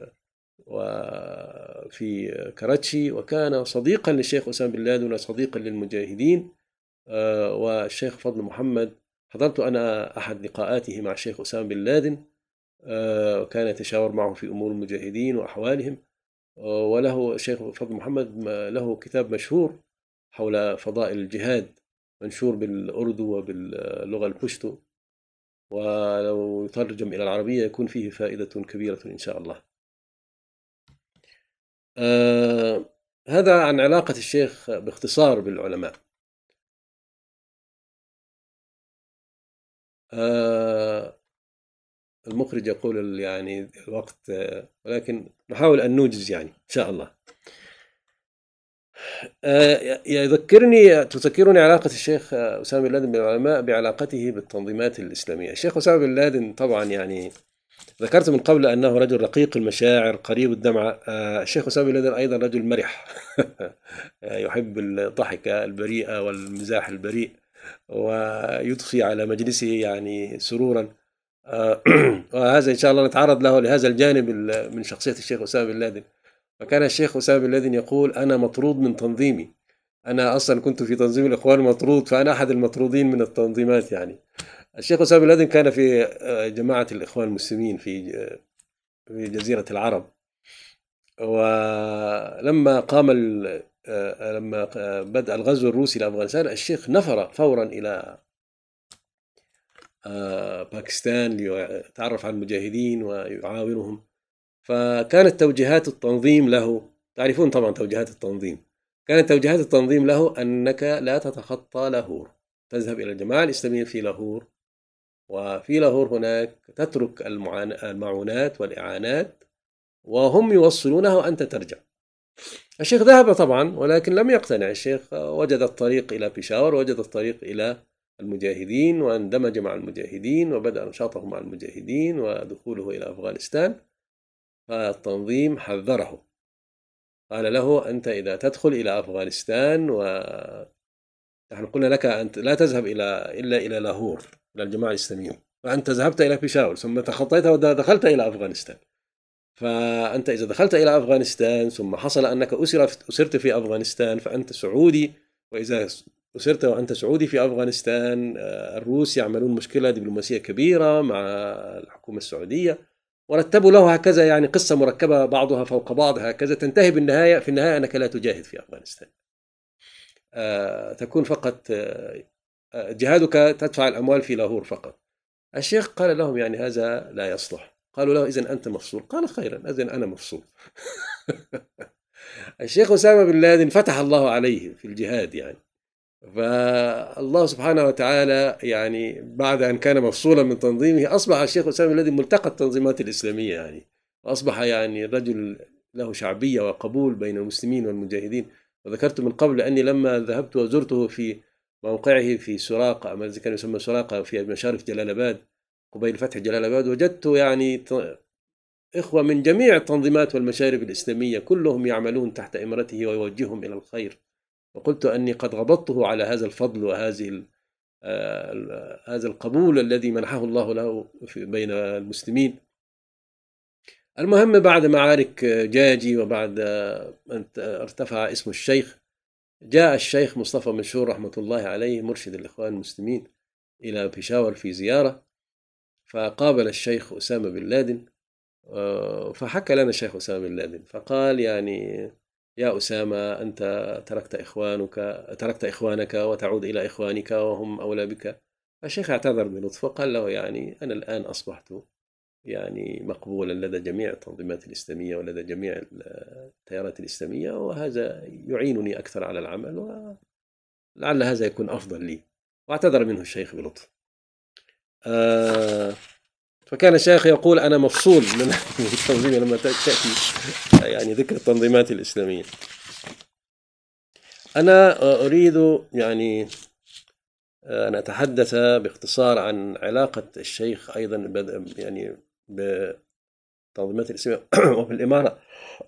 وفي كراتشي، وكان صديقا للشيخ أسامة بن لادن وصديقا للمجاهدين. والشيخ فضل محمد حضرت أنا أحد لقاءاته مع الشيخ أسامة بن لادن، وكان يتشاور معه في أمور المجاهدين وأحوالهم. وله الشيخ فضل محمد له كتاب مشهور حول فضائل الجهاد منشور بالأردو وباللغة البشتو، ولو يترجم إلى العربية يكون فيه فائدة كبيرة إن شاء الله. هذا عن علاقة الشيخ باختصار بالعلماء. المخرج يقول يعني الوقت، ولكن نحاول أن نوجز يعني إن شاء الله. تذكرني علاقة الشيخ أسامة بن لادن بالعلماء بعلاقته بالتنظيمات الإسلامية. الشيخ أسامة بن لادن طبعا يعني ذكرت من قبل أنه رجل رقيق المشاعر قريب الدمعة. الشيخ أسامة بن لادن أيضا رجل مرح يحب الضحكة البريئة والمزاح البريء، ويضفي على مجلسه يعني سرورا. وهذا إن شاء الله نتعرض له لهذا الجانب من شخصية الشيخ أسامة بن لادن. فكان الشيخ أسامة بن لادن يقول: أنا مطرود من تنظيمي، أنا أصلا كنت في تنظيم الإخوان مطرود، فأنا أحد المطرودين من التنظيمات. يعني الشيخ أسامة بن لادن كان في جماعة الإخوان المسلمين في جزيرة العرب، ولما لما بدأ الغزو الروسي لأفغانستان الشيخ نفر فورا إلى باكستان ليتعرف على المجاهدين ويعاونهم. فكانت توجيهات التنظيم له، تعرفون طبعا توجيهات التنظيم، كانت توجيهات التنظيم له أنك لا تتخطى لاهور، تذهب إلى الجماعة الإسلامية في لاهور، وفي لاهور هناك تترك المعونات والإعانات وهم يوصلونها وأنت ترجع. الشيخ ذهب طبعا ولكن لم يقتنع. الشيخ وجد الطريق إلى بيشاور، وجد الطريق إلى المجاهدين، واندمج مع المجاهدين وبدأ نشاطه مع المجاهدين ودخوله إلى أفغانستان. فالتنظيم حذره، قال له: أنت إذا تدخل إلى أفغانستان، ونحن قلنا لك أنت لا تذهب إلا إلى لاهور إلى الجماعة الإسلامية، فأنت ذهبت إلى بيشاور ثم تخطيتها ودخلت إلى أفغانستان. فأنت إذا دخلت إلى أفغانستان ثم حصل أنك أسرت في أفغانستان فأنت سعودي، وإذا أسرت وأنت سعودي في أفغانستان الروس يعملون مشكلة دبلوماسية كبيرة مع الحكومة السعودية، ورتبوا له هكذا يعني قصة مركبة بعضها فوق بعض هكذا، تنتهي في النهاية أنك لا تجاهد في أفغانستان، تكون فقط جهادك تدفع الأموال في لاهور فقط. الشيخ قال لهم: يعني هذا لا يصلح. قالوا له: إذن أنت مفصول. قال: خيرا، إذن أنا مفصول. الشيخ أسامة بن لادن فتح الله عليه في الجهاد يعني، فالله سبحانه وتعالى يعني بعد أن كان مفصولا من تنظيمه أصبح الشيخ أسامة بن لادن ملتقى التنظيمات الإسلامية يعني، وأصبح يعني رجل له شعبية وقبول بين المسلمين والمجاهدين. وذكرت من قبل أني لما ذهبت وزرته في موقعه في سراقة، ما كان يسمى سراقة في مشارف جلال آباد قبيل فتح جلال آباد، وجدت يعني إخوة من جميع التنظيمات والمشارف الإسلامية كلهم يعملون تحت إمرته ويوجههم إلى الخير. وقلت أني قد غبطته على هذا الفضل وهذه هذا القبول الذي منحه الله له بين المسلمين. المهم بعد معارك جاجي وبعد أن ارتفع اسم الشيخ، جاء الشيخ مصطفى منشور رحمة الله عليه مرشد الإخوان المسلمين إلى بيشاور في زيارة، فقابل الشيخ أسامة بن لادن، فحكى لنا الشيخ أسامة بن لادن فقال: يعني يا أسامة، أنت تركت إخوانك وتعود إلى إخوانك وهم أولى بك. الشيخ اعتذر بلطف وقال له: يعني أنا الآن أصبحت يعني مقبولا لدى جميع التنظيمات الإسلامية ولدى جميع التيارات الإسلامية، وهذا يعينني أكثر على العمل، ولعل هذا يكون أفضل لي. واعتذر منه الشيخ بلطف. فكان الشيخ يقول: أنا مفصول من التنظيم لما تأتي يعني ذكر التنظيمات الإسلامية. أنا أريد يعني أن أتحدث باختصار عن علاقة الشيخ أيضا يعني بالتنظيمات الإسلامية وبالإمارة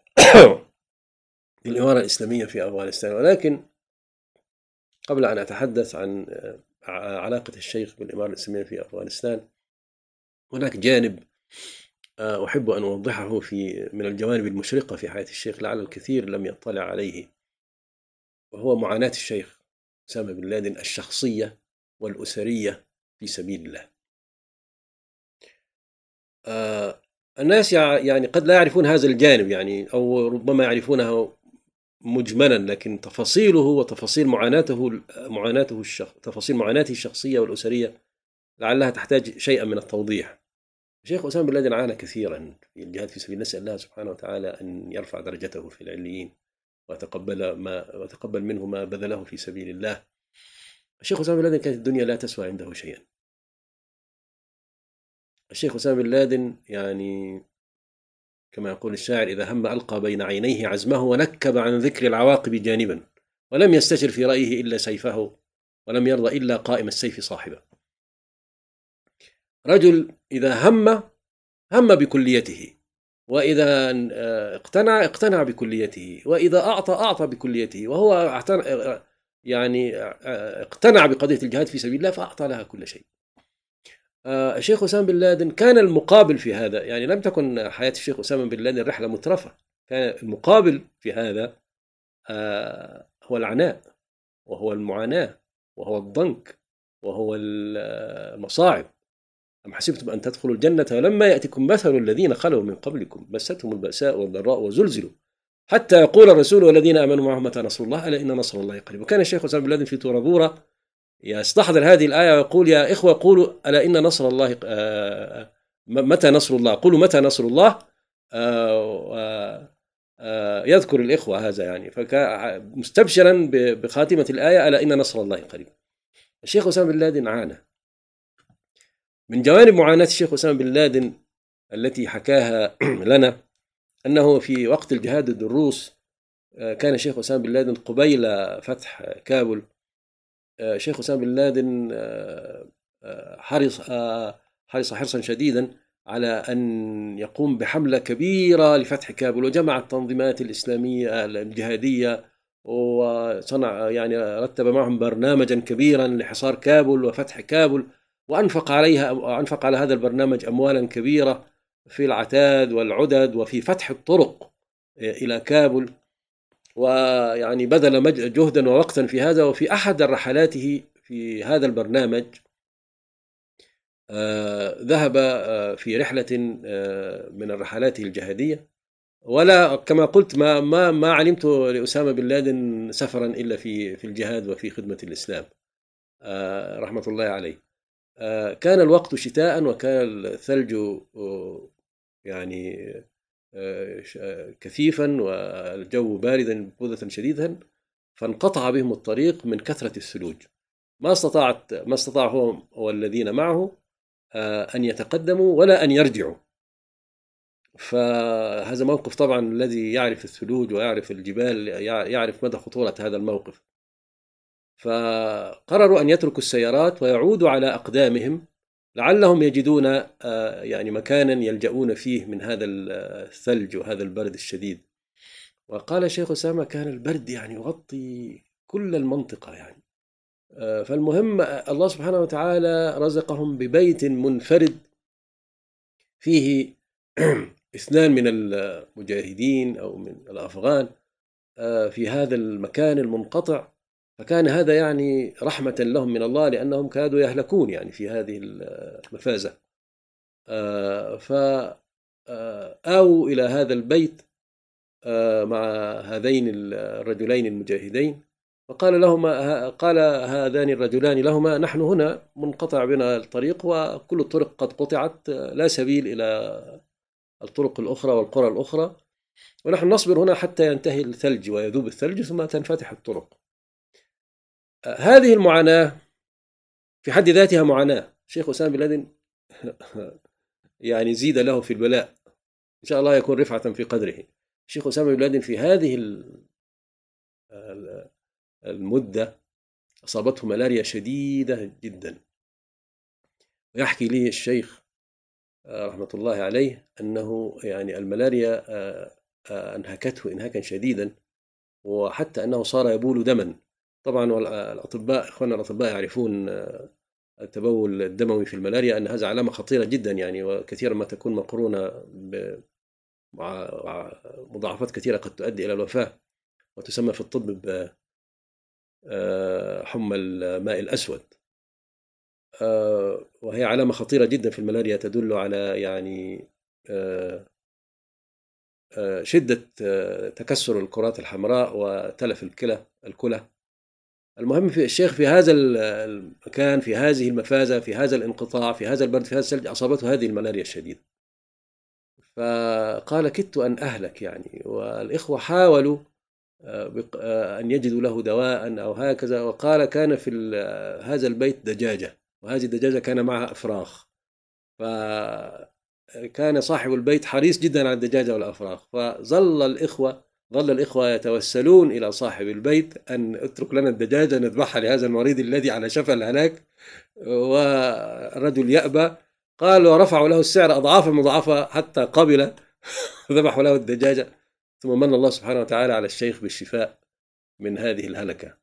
الإمارة الإسلامية في أفغانستان. ولكن قبل أن أتحدث عن علاقة الشيخ بالإمارة الإسلامية في أفغانستان، هناك جانب أحب أن أوضحه من الجوانب المشرقة في حياة الشيخ لعل الكثير لم يطلع عليه، وهو معاناة الشيخ أسامة بن لادن الشخصية والأسرية في سبيل الله. الناس يعني قد لا يعرفون هذا الجانب يعني، أو ربما يعرفونه مجملا، لكن تفاصيله وتفاصيل تفاصيل معاناته الشخصية والأسرية لعلها تحتاج شيئا من التوضيح. الشيخ أسامة بن لادن عانى كثيرا في الجهاد في سبيل الله، نسأل الله سبحانه وتعالى أن يرفع درجته في العليين وتقبل منه ما بذله في سبيل الله. الشيخ أسامة بن لادن كانت الدنيا لا تسوى عنده شيئا، الشيخ أسامة بن لادن يعني كما يقول الشاعر: إذا هم ألقى بين عينيه عزمه، ونكب عن ذكر العواقب جانبا، ولم يستشر في رأيه إلا سيفه، ولم يرضى إلا قائم السيف صاحبه. رجل إذا هم بكليته، وإذا اقتنع بكليته، وإذا أعطى بكليته، وهو يعني اقتنع بقضية الجهاد في سبيل الله فأعطى لها كل شيء. الشيخ أسامة بن لادن كان المقابل في هذا، يعني لم تكن حياة الشيخ أسامة بن لادن رحلة مترفة، كان المقابل في هذا هو العناء، وهو المعاناة، وهو الضنك، وهو المصاعب. أم حسبتم أن تدخلوا الجنة ولما يأتكم مثل الذين خلوا من قبلكم مستهم البأساء والضراء وزلزلوا حتى يقول الرسول والذين آمنوا معه متى نصر الله ألا إن نصر الله قريب. وكان الشيخ أسامة بن لادن في تورابورا يستحضر هذه الآية ويقول: يا إخوة قولوا ألا إن نصر الله متى نصر الله، قولوا متى نصر الله. يذكر الإخوة هذا يعني، فكان مستبشرا بخاتمة الآية ألا إن نصر الله قريب. الشيخ أسامة بن لادن عانى. من جوانب معاناة الشيخ أسامة بن لادن التي حكاها لنا أنه في وقت الجهاد ضد الروس كان الشيخ أسامة بن لادن قبيل فتح كابل. الشيخ أسامة بن لادن حرص حرصا شديدا على أن يقوم بحملة كبيرة لفتح كابل، وجمع التنظيمات الإسلامية الجهادية، وصنع يعني رتب معهم برنامجا كبيرا لحصار كابل وفتح كابل، وأنفق على هذا البرنامج أموالا كبيرة في العتاد والعدد وفي فتح الطرق إلى كابل، ويعني بذل جهدا ووقتا في هذا. وفي أحد رحلاته في هذا البرنامج ذهب في رحلة من الرحلات الجهادية، ولا كما قلت ما علمت لأسامة بن لادن سفرا إلا في الجهاد وفي خدمة الإسلام رحمة الله عليه. كان الوقت شتاء، وكان الثلج يعني كثيفا، والجو باردا برودة شديدا، فانقطع بهم الطريق من كثرة الثلوج. ما استطاع هو والذين معه أن يتقدموا ولا أن يرجعوا. فهذا موقف طبعا الذي يعرف الثلوج ويعرف الجبال يعرف مدى خطورة هذا الموقف. فقرروا أن يتركوا السيارات ويعودوا على أقدامهم لعلهم يجدون يعني مكانا يلجؤون فيه من هذا الثلج وهذا البرد الشديد. وقال الشيخ أسامة: كان البرد يعني يغطي كل المنطقة يعني. فالمهم الله سبحانه وتعالى رزقهم ببيت منفرد فيه 2 من المجاهدين أو من الأفغان في هذا المكان المنقطع، فكان هذا يعني رحمة لهم من الله، لأنهم كادوا يهلكون يعني في هذه المفازة. فآووا إلى هذا البيت مع هذين الرجلين المجاهدين، قال هذان الرجلان لهما: نحن هنا منقطع بنا الطريق، وكل الطرق قد قطعت، لا سبيل إلى الطرق الأخرى والقرى الأخرى، ونحن نصبر هنا حتى ينتهي الثلج ويذوب الثلج ثم تنفتح الطرق. هذه المعاناة في حد ذاتها معاناة. الشيخ أسامة بن لادن يعني زيد له في البلاء، إن شاء الله يكون رفعة في قدره. الشيخ أسامة بن لادن في هذه المدة أصابته ملاريا شديدة جدا. ويحكي لي الشيخ رحمة الله عليه أنه يعني الملاريا أنهكته إنهاكا شديدا، وحتى أنه صار يبول دما. طبعا الأطباء إخواننا الأطباء يعرفون التبول الدموي في الملاريا أن هذا علامة خطيرة جدا يعني، وكثيرا ما تكون مقرونة مع مضاعفات كثيرة قد تؤدي إلى الوفاة، وتسمى في الطب حمى الماء الأسود، وهي علامة خطيرة جدا في الملاريا تدل على يعني شدة تكسر الكرات الحمراء وتلف الكلى. المهم في الشيخ في هذا المكان، في هذه المفازة، في هذا الانقطاع، في هذا البرد، في هذا الثلج، أصابته هذه الملاريا الشديدة. فقال: كدت أن أهلك يعني. والإخوة حاولوا أن يجدوا له دواء أو هكذا. وقال: كان في هذا البيت دجاجة، وهذه الدجاجة كان معها أفراخ، فكان صاحب البيت حريص جدا على الدجاجة والأفراخ، ظل الإخوة يتوسلون إلى صاحب البيت أن اترك لنا الدجاجة نذبحها لهذا المريض الذي على شفا الهلاك، والرجل يأبى. قال ورفعوا له السعر أضعافا مضاعفة حتى قبل ذبحوا له الدجاجة. ثم من الله سبحانه وتعالى على الشيخ بالشفاء من هذه الهلكة.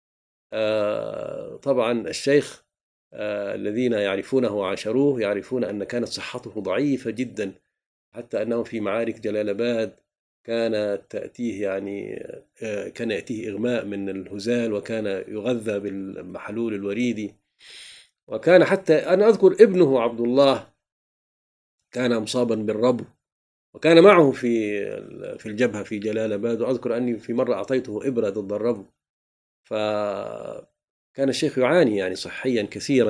طبعا الشيخ الذين يعرفونه وعاشروه يعرفون أن كانت صحته ضعيفة جدا، حتى أنه في معارك جلال آباد كان يأتيه إغماء من الهزال، وكان يغذى بالمحلول الوريدي. وكان حتى أنا أذكر ابنه عبد الله كان مصابا بالربو، وكان معه في الجبهة في جلال آباد، وأذكر أني في مرة أعطيته إبرة ضد الربو. فكان الشيخ يعاني يعني صحيا كثيرا.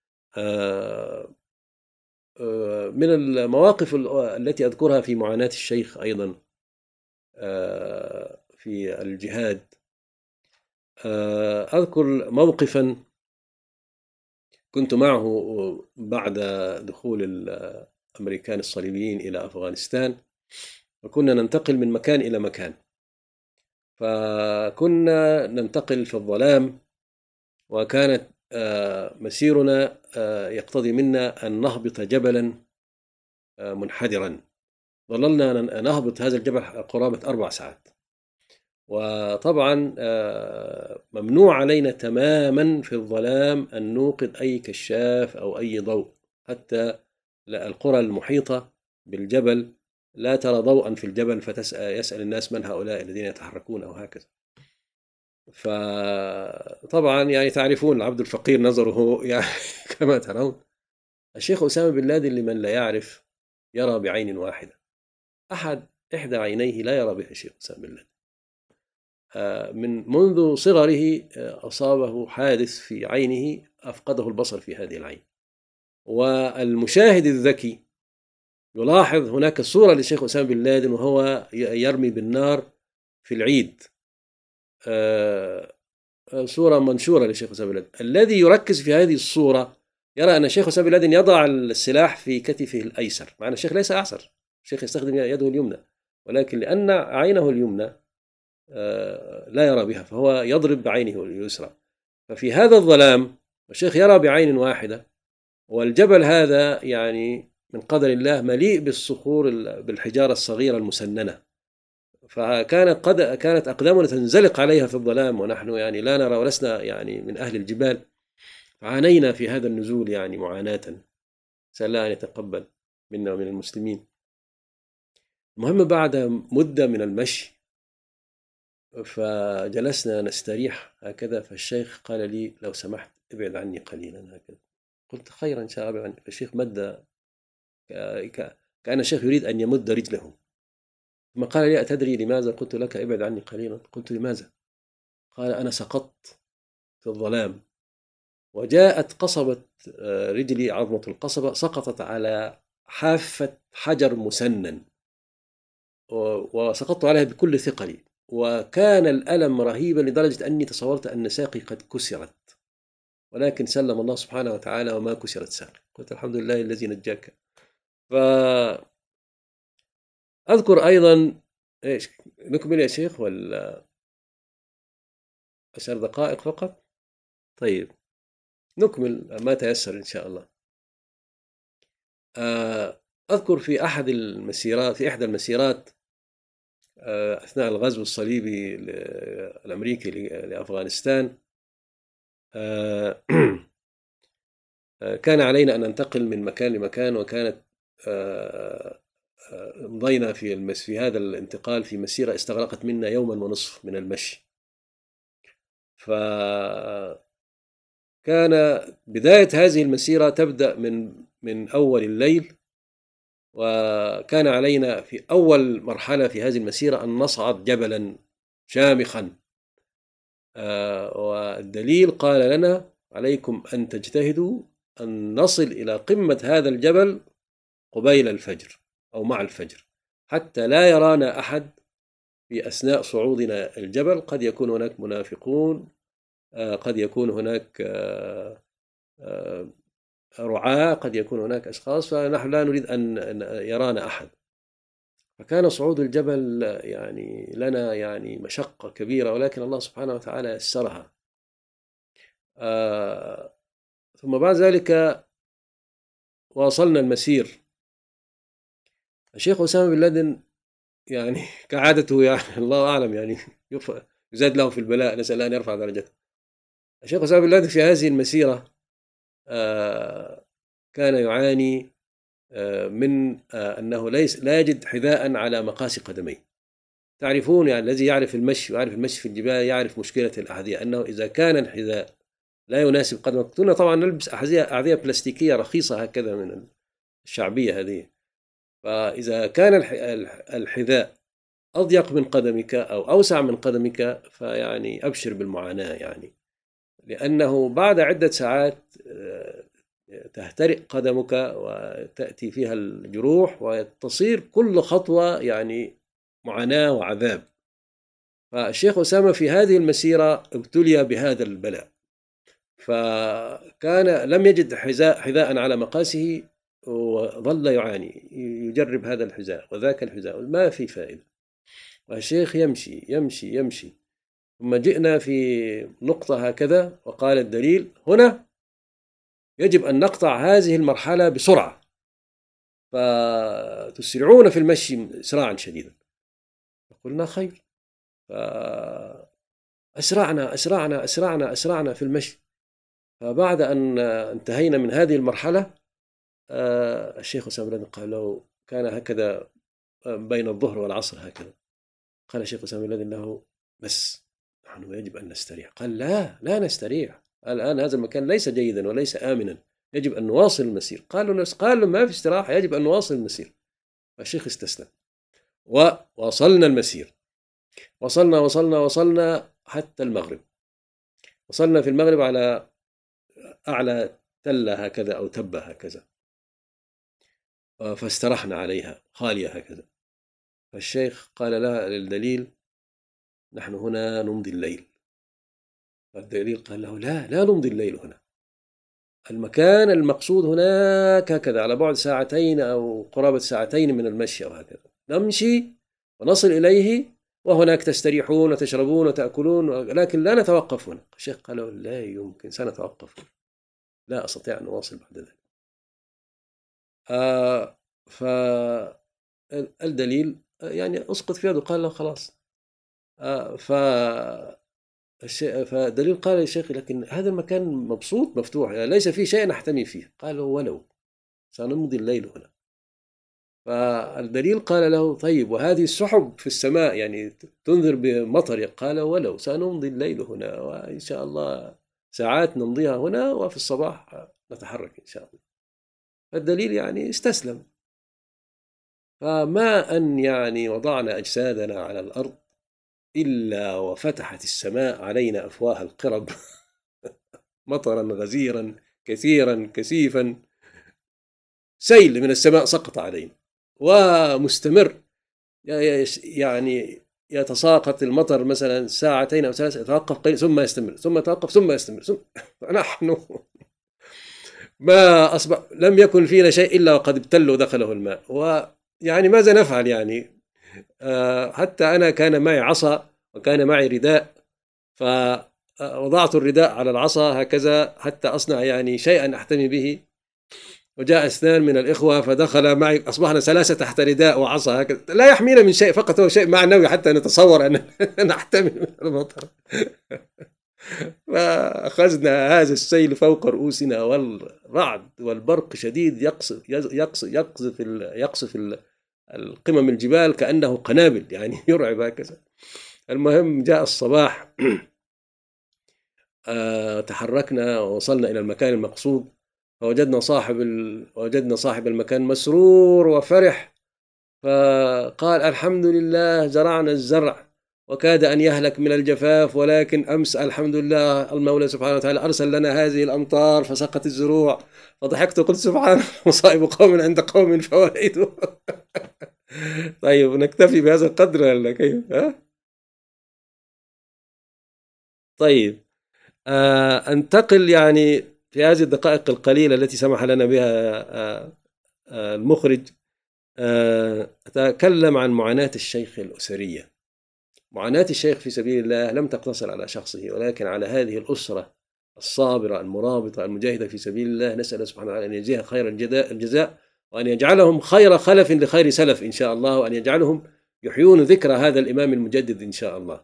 من المواقف التي أذكرها في معاناة الشيخ أيضا في الجهاد، أذكر موقفا كنت معه بعد دخول الأمريكان الصليبيين إلى أفغانستان، وكنا ننتقل من مكان إلى مكان، فكنا ننتقل في الظلام، وكانت مسيرنا يقتضي منا أن نهبط جبلا منحدرا. ظللنا نهبط هذا الجبل قرابة 4 ساعات، وطبعا ممنوع علينا تماما في الظلام أن نوقد أي كشاف أو أي ضوء، حتى القرى المحيطة بالجبل لا ترى ضوءا في الجبل فيسأل الناس من هؤلاء الذين يتحركون أو هكذا. فطبعا يعني تعرفون العبد الفقير نظره يعني كما ترون. الشيخ أسامة بن لادن لمن لا يعرف يرى بعين واحدة، إحدى عينيه لا يرى بها الشيخ أسامة بن لادن. منذ صغره أصابه حادث في عينه أفقده البصر في هذه العين. والمشاهد الذكي يلاحظ هناك صورة للشيخ أسامة بن لادن وهو يرمي بالنار في العيد، صورة منشورة للشيخ أسامة بن لادن. الذي يركز في هذه الصورة يرى أن الشيخ أسامة بن لادن يضع السلاح في كتفه الأيسر، مع أن الشيخ ليس أعسر، الشيخ يستخدم يده اليمنى، ولكن لأن عينه اليمنى لا يرى بها فهو يضرب بعينه اليسرى. ففي هذا الظلام الشيخ يرى بعين واحدة، والجبل هذا يعني من قدر الله مليء بالصخور بالحجارة الصغيرة المسننة، كانت أقدامنا تنزلق عليها في الظلام، ونحن يعني لا نرى ولسنا يعني من أهل الجبال. عانينا في هذا النزول يعني معاناة، نسأل الله أن يتقبل منا ومن المسلمين. المهم بعد مدة من المشي فجلسنا نستريح هكذا، فالشيخ قال لي لو سمحت ابعد عني قليلا هكذا. قلت خيرا إن شاء الله عني. فالشيخ مد كأن الشيخ يريد أن يمد رجله، ثم قال لي أتدري لماذا قلت لك ابعد عني قليلا؟ قلت لماذا؟ قال أنا سقطت في الظلام، وجاءت قصبة رجلي، عظمة القصبة سقطت على حافة حجر مسنن، وسقطت عليها بكل ثقلي، وكان الألم رهيبا لدرجة أني تصورت أن ساقي قد كسرت، ولكن سلم الله سبحانه وتعالى وما كسرت ساقي. قلت الحمد لله الذي نجاك. فأذكر أيضا إيش نكمل يا شيخ ولا 10 دقائق فقط؟ طيب نكمل ما تيسر إن شاء الله. أذكر في إحدى المسيرات أثناء الغزو الصليبي الأمريكي لأفغانستان، كان علينا أن ننتقل من مكان لمكان، وكانت مضينا في هذا الانتقال في مسيرة استغرقت منا 1.5 يوما من المشي. فكان بداية هذه المسيرة تبدأ من أول الليل، وكان علينا في أول مرحلة في هذه المسيرة أن نصعد جبلا شامخا، والدليل قال لنا عليكم أن تجتهدوا أن نصل إلى قمة هذا الجبل قبيل الفجر أو مع الفجر، حتى لا يرانا أحد في أثناء صعودنا الجبل. قد يكون هناك منافقون، قد يكون هناك رعاة، قد يكون هناك أشخاص، فنحن لا نريد أن يرانا أحد. فكان صعود الجبل يعني لنا يعني مشقة كبيرة، ولكن الله سبحانه وتعالى يسرها. ثم بعد ذلك واصلنا المسير. الشيخ أسامة بن لادن يعني كعادته يعني الله أعلم يعني يزاد له في البلاء، نسأل الله أن يرفع درجته. الشيخ أسامة بن لادن في هذه المسيرة كان يعاني من أنه لا يجد حذاء على مقاس قدميه. تعرفون يعني الذي يعرف المشي ويعرف المشي في الجبال يعرف مشكلة الأحذية، أنه إذا كان الحذاء لا يناسب قدمك، كنا طبعا نلبس أحذية بلاستيكية رخيصة هكذا من الشعبية هذه، فإذا كان الحذاء أضيق من قدمك أو أوسع من قدمك فيعني أبشر بالمعاناة، يعني لأنه بعد عدة ساعات تهترئ قدمك وتأتي فيها الجروح وتصير كل خطوة يعني معاناة وعذاب. فالشيخ أسامة في هذه المسيرة ابتلي بهذا البلاء، فكان لم يجد حذاء على مقاسه، وظل يعاني يجرب هذا الحذاء وذاك الحذاء ما في فائدة، والشيخ يمشي يمشي يمشي. ثم جئنا في نقطة هكذا وقال الدليل هنا يجب أن نقطع هذه المرحلة بسرعة، فتسرعون في المشي إسراعا شديدا. فقلنا خير، فأسرعنا أسرعنا أسرعنا أسرعنا في المشي. فبعد أن انتهينا من هذه المرحلة الشيخ أسامة بن لادن قال له، كان هكذا بين الظهر والعصر هكذا، قال الشيخ أسامة بن لادن له بس نحن يجب أن نستريح. قال لا نستريح الآن، هذا المكان ليس جيدا وليس آمنا، يجب أن نواصل المسير. قال له ما في استراحة، يجب أن نواصل المسير. فالشيخ استسلم وواصلنا المسير. وصلنا حتى المغرب. وصلنا في المغرب على أعلى تلة هكذا أو تبة هكذا، فاسترحنا عليها خالية هكذا. فالشيخ قال لها للدليل نحن هنا نمضي الليل. فالدليل قال له لا نمضي الليل هنا، المكان المقصود هناك هكذا على بعد ساعتين أو قرابة ساعتين من المشي، وهكذا نمشي ونصل إليه، وهناك تستريحون وتشربون وتأكلون، لكن لا نتوقف هنا. الشيخ قال له لا يمكن، سنتوقف هنا، لا أستطيع أن أواصل بعد ذلك. فالدليل يعني أسقط في يده، قال له خلاص. فالدليل قال للشيخ لكن هذا المكان مبسوط مفتوح، يعني ليس فيه شيء نحتمي فيه. قال له ولو سنمضي الليل هنا. فالدليل قال له طيب وهذه السحب في السماء يعني تنذر بمطر. قال ولو سنمضي الليل هنا، وإن شاء الله ساعات نمضيها هنا، وفي الصباح نتحرك إن شاء الله. فالدليل يعني استسلم. فما أن يعني وضعنا أجسادنا على الأرض إلا وفتحت السماء علينا أفواه القرب مطرا غزيرا كثيرا كثيفا، سيل من السماء سقط علينا ومستمر، يعني يتساقط المطر مثلا ساعتين أو ثلاث، يتوقف قليل ثم يستمر، ثم يتوقف ثم يستمر، نحن ما أصبح لم يكن فينا شيء إلا وقد ابتل ودخله الماء. ويعني ماذا نفعل يعني؟ حتى أنا كان معي عصا وكان معي رداء، فوضعت الرداء على العصا هكذا حتى أصنع يعني شيئا أحتمي به، وجاء اثنان من الإخوة فدخل معي، أصبحنا ثلاثة تحت رداء وعصا هكذا، لا يحمينا من شيء، فقط هو شيء معنوي حتى نتصور أن نحتمي من المطر. فأخذنا هذا السيل فوق رؤوسنا، والرعد والبرق شديد يقصف القمم الجبال كأنه قنابل، يعني يرعب هكذا. المهم جاء الصباح، تحركنا ووصلنا إلى المكان المقصود، فوجدنا صاحب المكان مسرور وفرح، فقال الحمد لله زرعنا الزرع وكاد أن يهلك من الجفاف، ولكن أمس الحمد لله المولى سبحانه وتعالى أرسل لنا هذه الأمطار فسقت الزروع. فضحكت وقلت سبحان مصائب قوم عند قوم فوائد. طيب نكتفي بهذا القدر ولا كيف؟ طيب أنتقل يعني في هذه الدقائق القليلة التي سمح لنا بها المخرج أتكلم عن معاناة الشيخ الأسرية. معاناة الشيخ في سبيل الله لم تقتصر على شخصه، ولكن على هذه الأسرة الصابرة المرابطة المجاهدة في سبيل الله. نسأل سبحانه وتعالى أن يجزيها خير الجزاء، وأن يجعلهم خير خلف لخير سلف إن شاء الله، وأن يجعلهم يحيون ذكرى هذا الإمام المجدد إن شاء الله.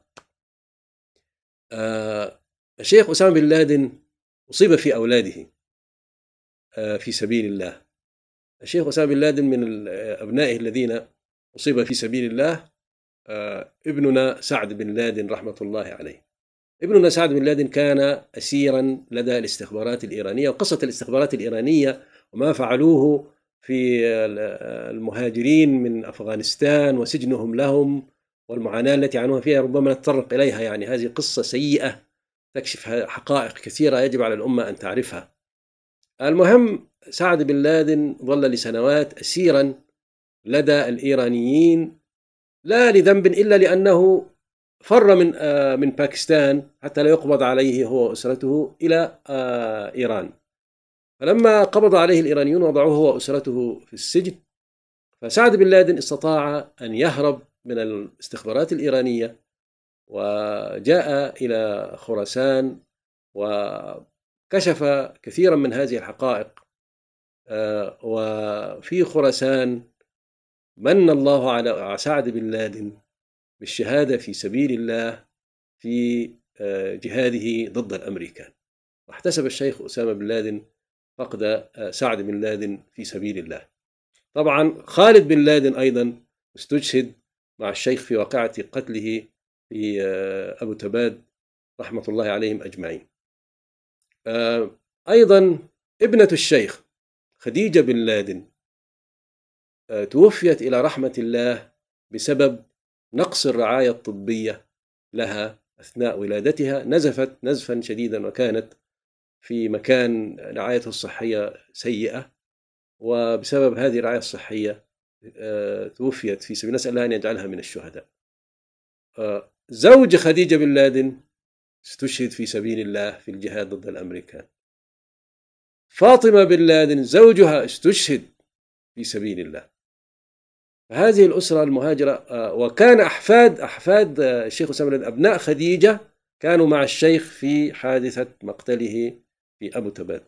الشيخ أسامة بن لادن أصيب في أولاده في سبيل الله. الشيخ أسامة بن لادن من أبنائه الذين أصيب في سبيل الله ابننا سعد بن لادن رحمة الله عليه. ابننا سعد بن لادن كان أسيرا لدى الاستخبارات الإيرانية، وقصة الاستخبارات الإيرانية وما فعلوه في المهاجرين من أفغانستان وسجنهم لهم والمعاناة التي عانوها فيها ربما نتطرق إليها. يعني هذه قصة سيئة تكشف حقائق كثيرة يجب على الأمة أن تعرفها. المهم، سعد بن لادن ظل لسنوات أسيرا لدى الإيرانيين، لا لذنب إلا لأنه فر من باكستان حتى لا يقبض عليه هو وأسرته إلى إيران. فلما قبض عليه الإيرانيون وضعوه هو وأسرته في السجن، فسعد بن لادن استطاع أن يهرب من الاستخبارات الإيرانية وجاء إلى خراسان وكشف كثيرا من هذه الحقائق. وفي خراسان من الله على سعد بن لادن بالشهادة في سبيل الله في جهاده ضد الأمريكان. واحتسب الشيخ أسامة بن لادن فقد سعد بن لادن في سبيل الله. طبعا خالد بن لادن أيضا استشهد مع الشيخ في واقعة قتله في أبو تباد رحمة الله عليهم أجمعين. أيضا ابنة الشيخ خديجة بن لادن توفيت إلى رحمة الله بسبب نقص الرعاية الطبية لها أثناء ولادتها. نزفت نزفا شديدا وكانت في مكان رعايته الصحية سيئة، وبسبب هذه الرعاية الصحية توفيت في سبيل، نسأل الله أن يجعلها من الشهداء. زوج خديجة بن لادن استشهد في سبيل الله في الجهاد ضد الأمريكان. فاطمة بن لادن زوجها استشهد في سبيل الله. هذه الأسرة المهاجرة، وكان أحفاد الشيخ أسامة بن لادن أبناء خديجة كانوا مع الشيخ في حادثة مقتله في أبو تباد.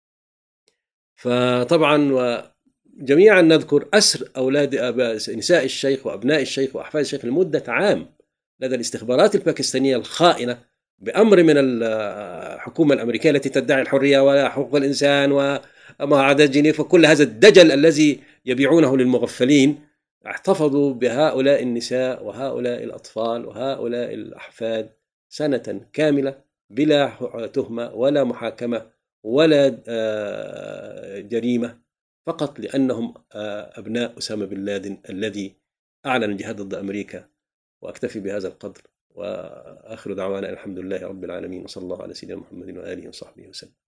فطبعا وجميعا نذكر أسر أولاد نساء الشيخ وأبناء الشيخ وأحفاد الشيخ لمدة عام لدى الاستخبارات الباكستانية الخائنة بأمر من الحكومة الأمريكية التي تدعي الحرية وحقوق الإنسان ومعاهدات جنيف وكل هذا الدجل الذي يبيعونه للمغفلين. احتفظوا بهؤلاء النساء وهؤلاء الأطفال وهؤلاء الأحفاد سنة كاملة بلا تهمة ولا محاكمة ولا جريمة، فقط لأنهم أبناء أسامة بن لادن الذي أعلن الجهاد ضد أمريكا. وأكتفي بهذا القدر، وآخر دعوانا الحمد لله رب العالمين، وصلى الله على سيدنا محمد وآله وصحبه وسلم.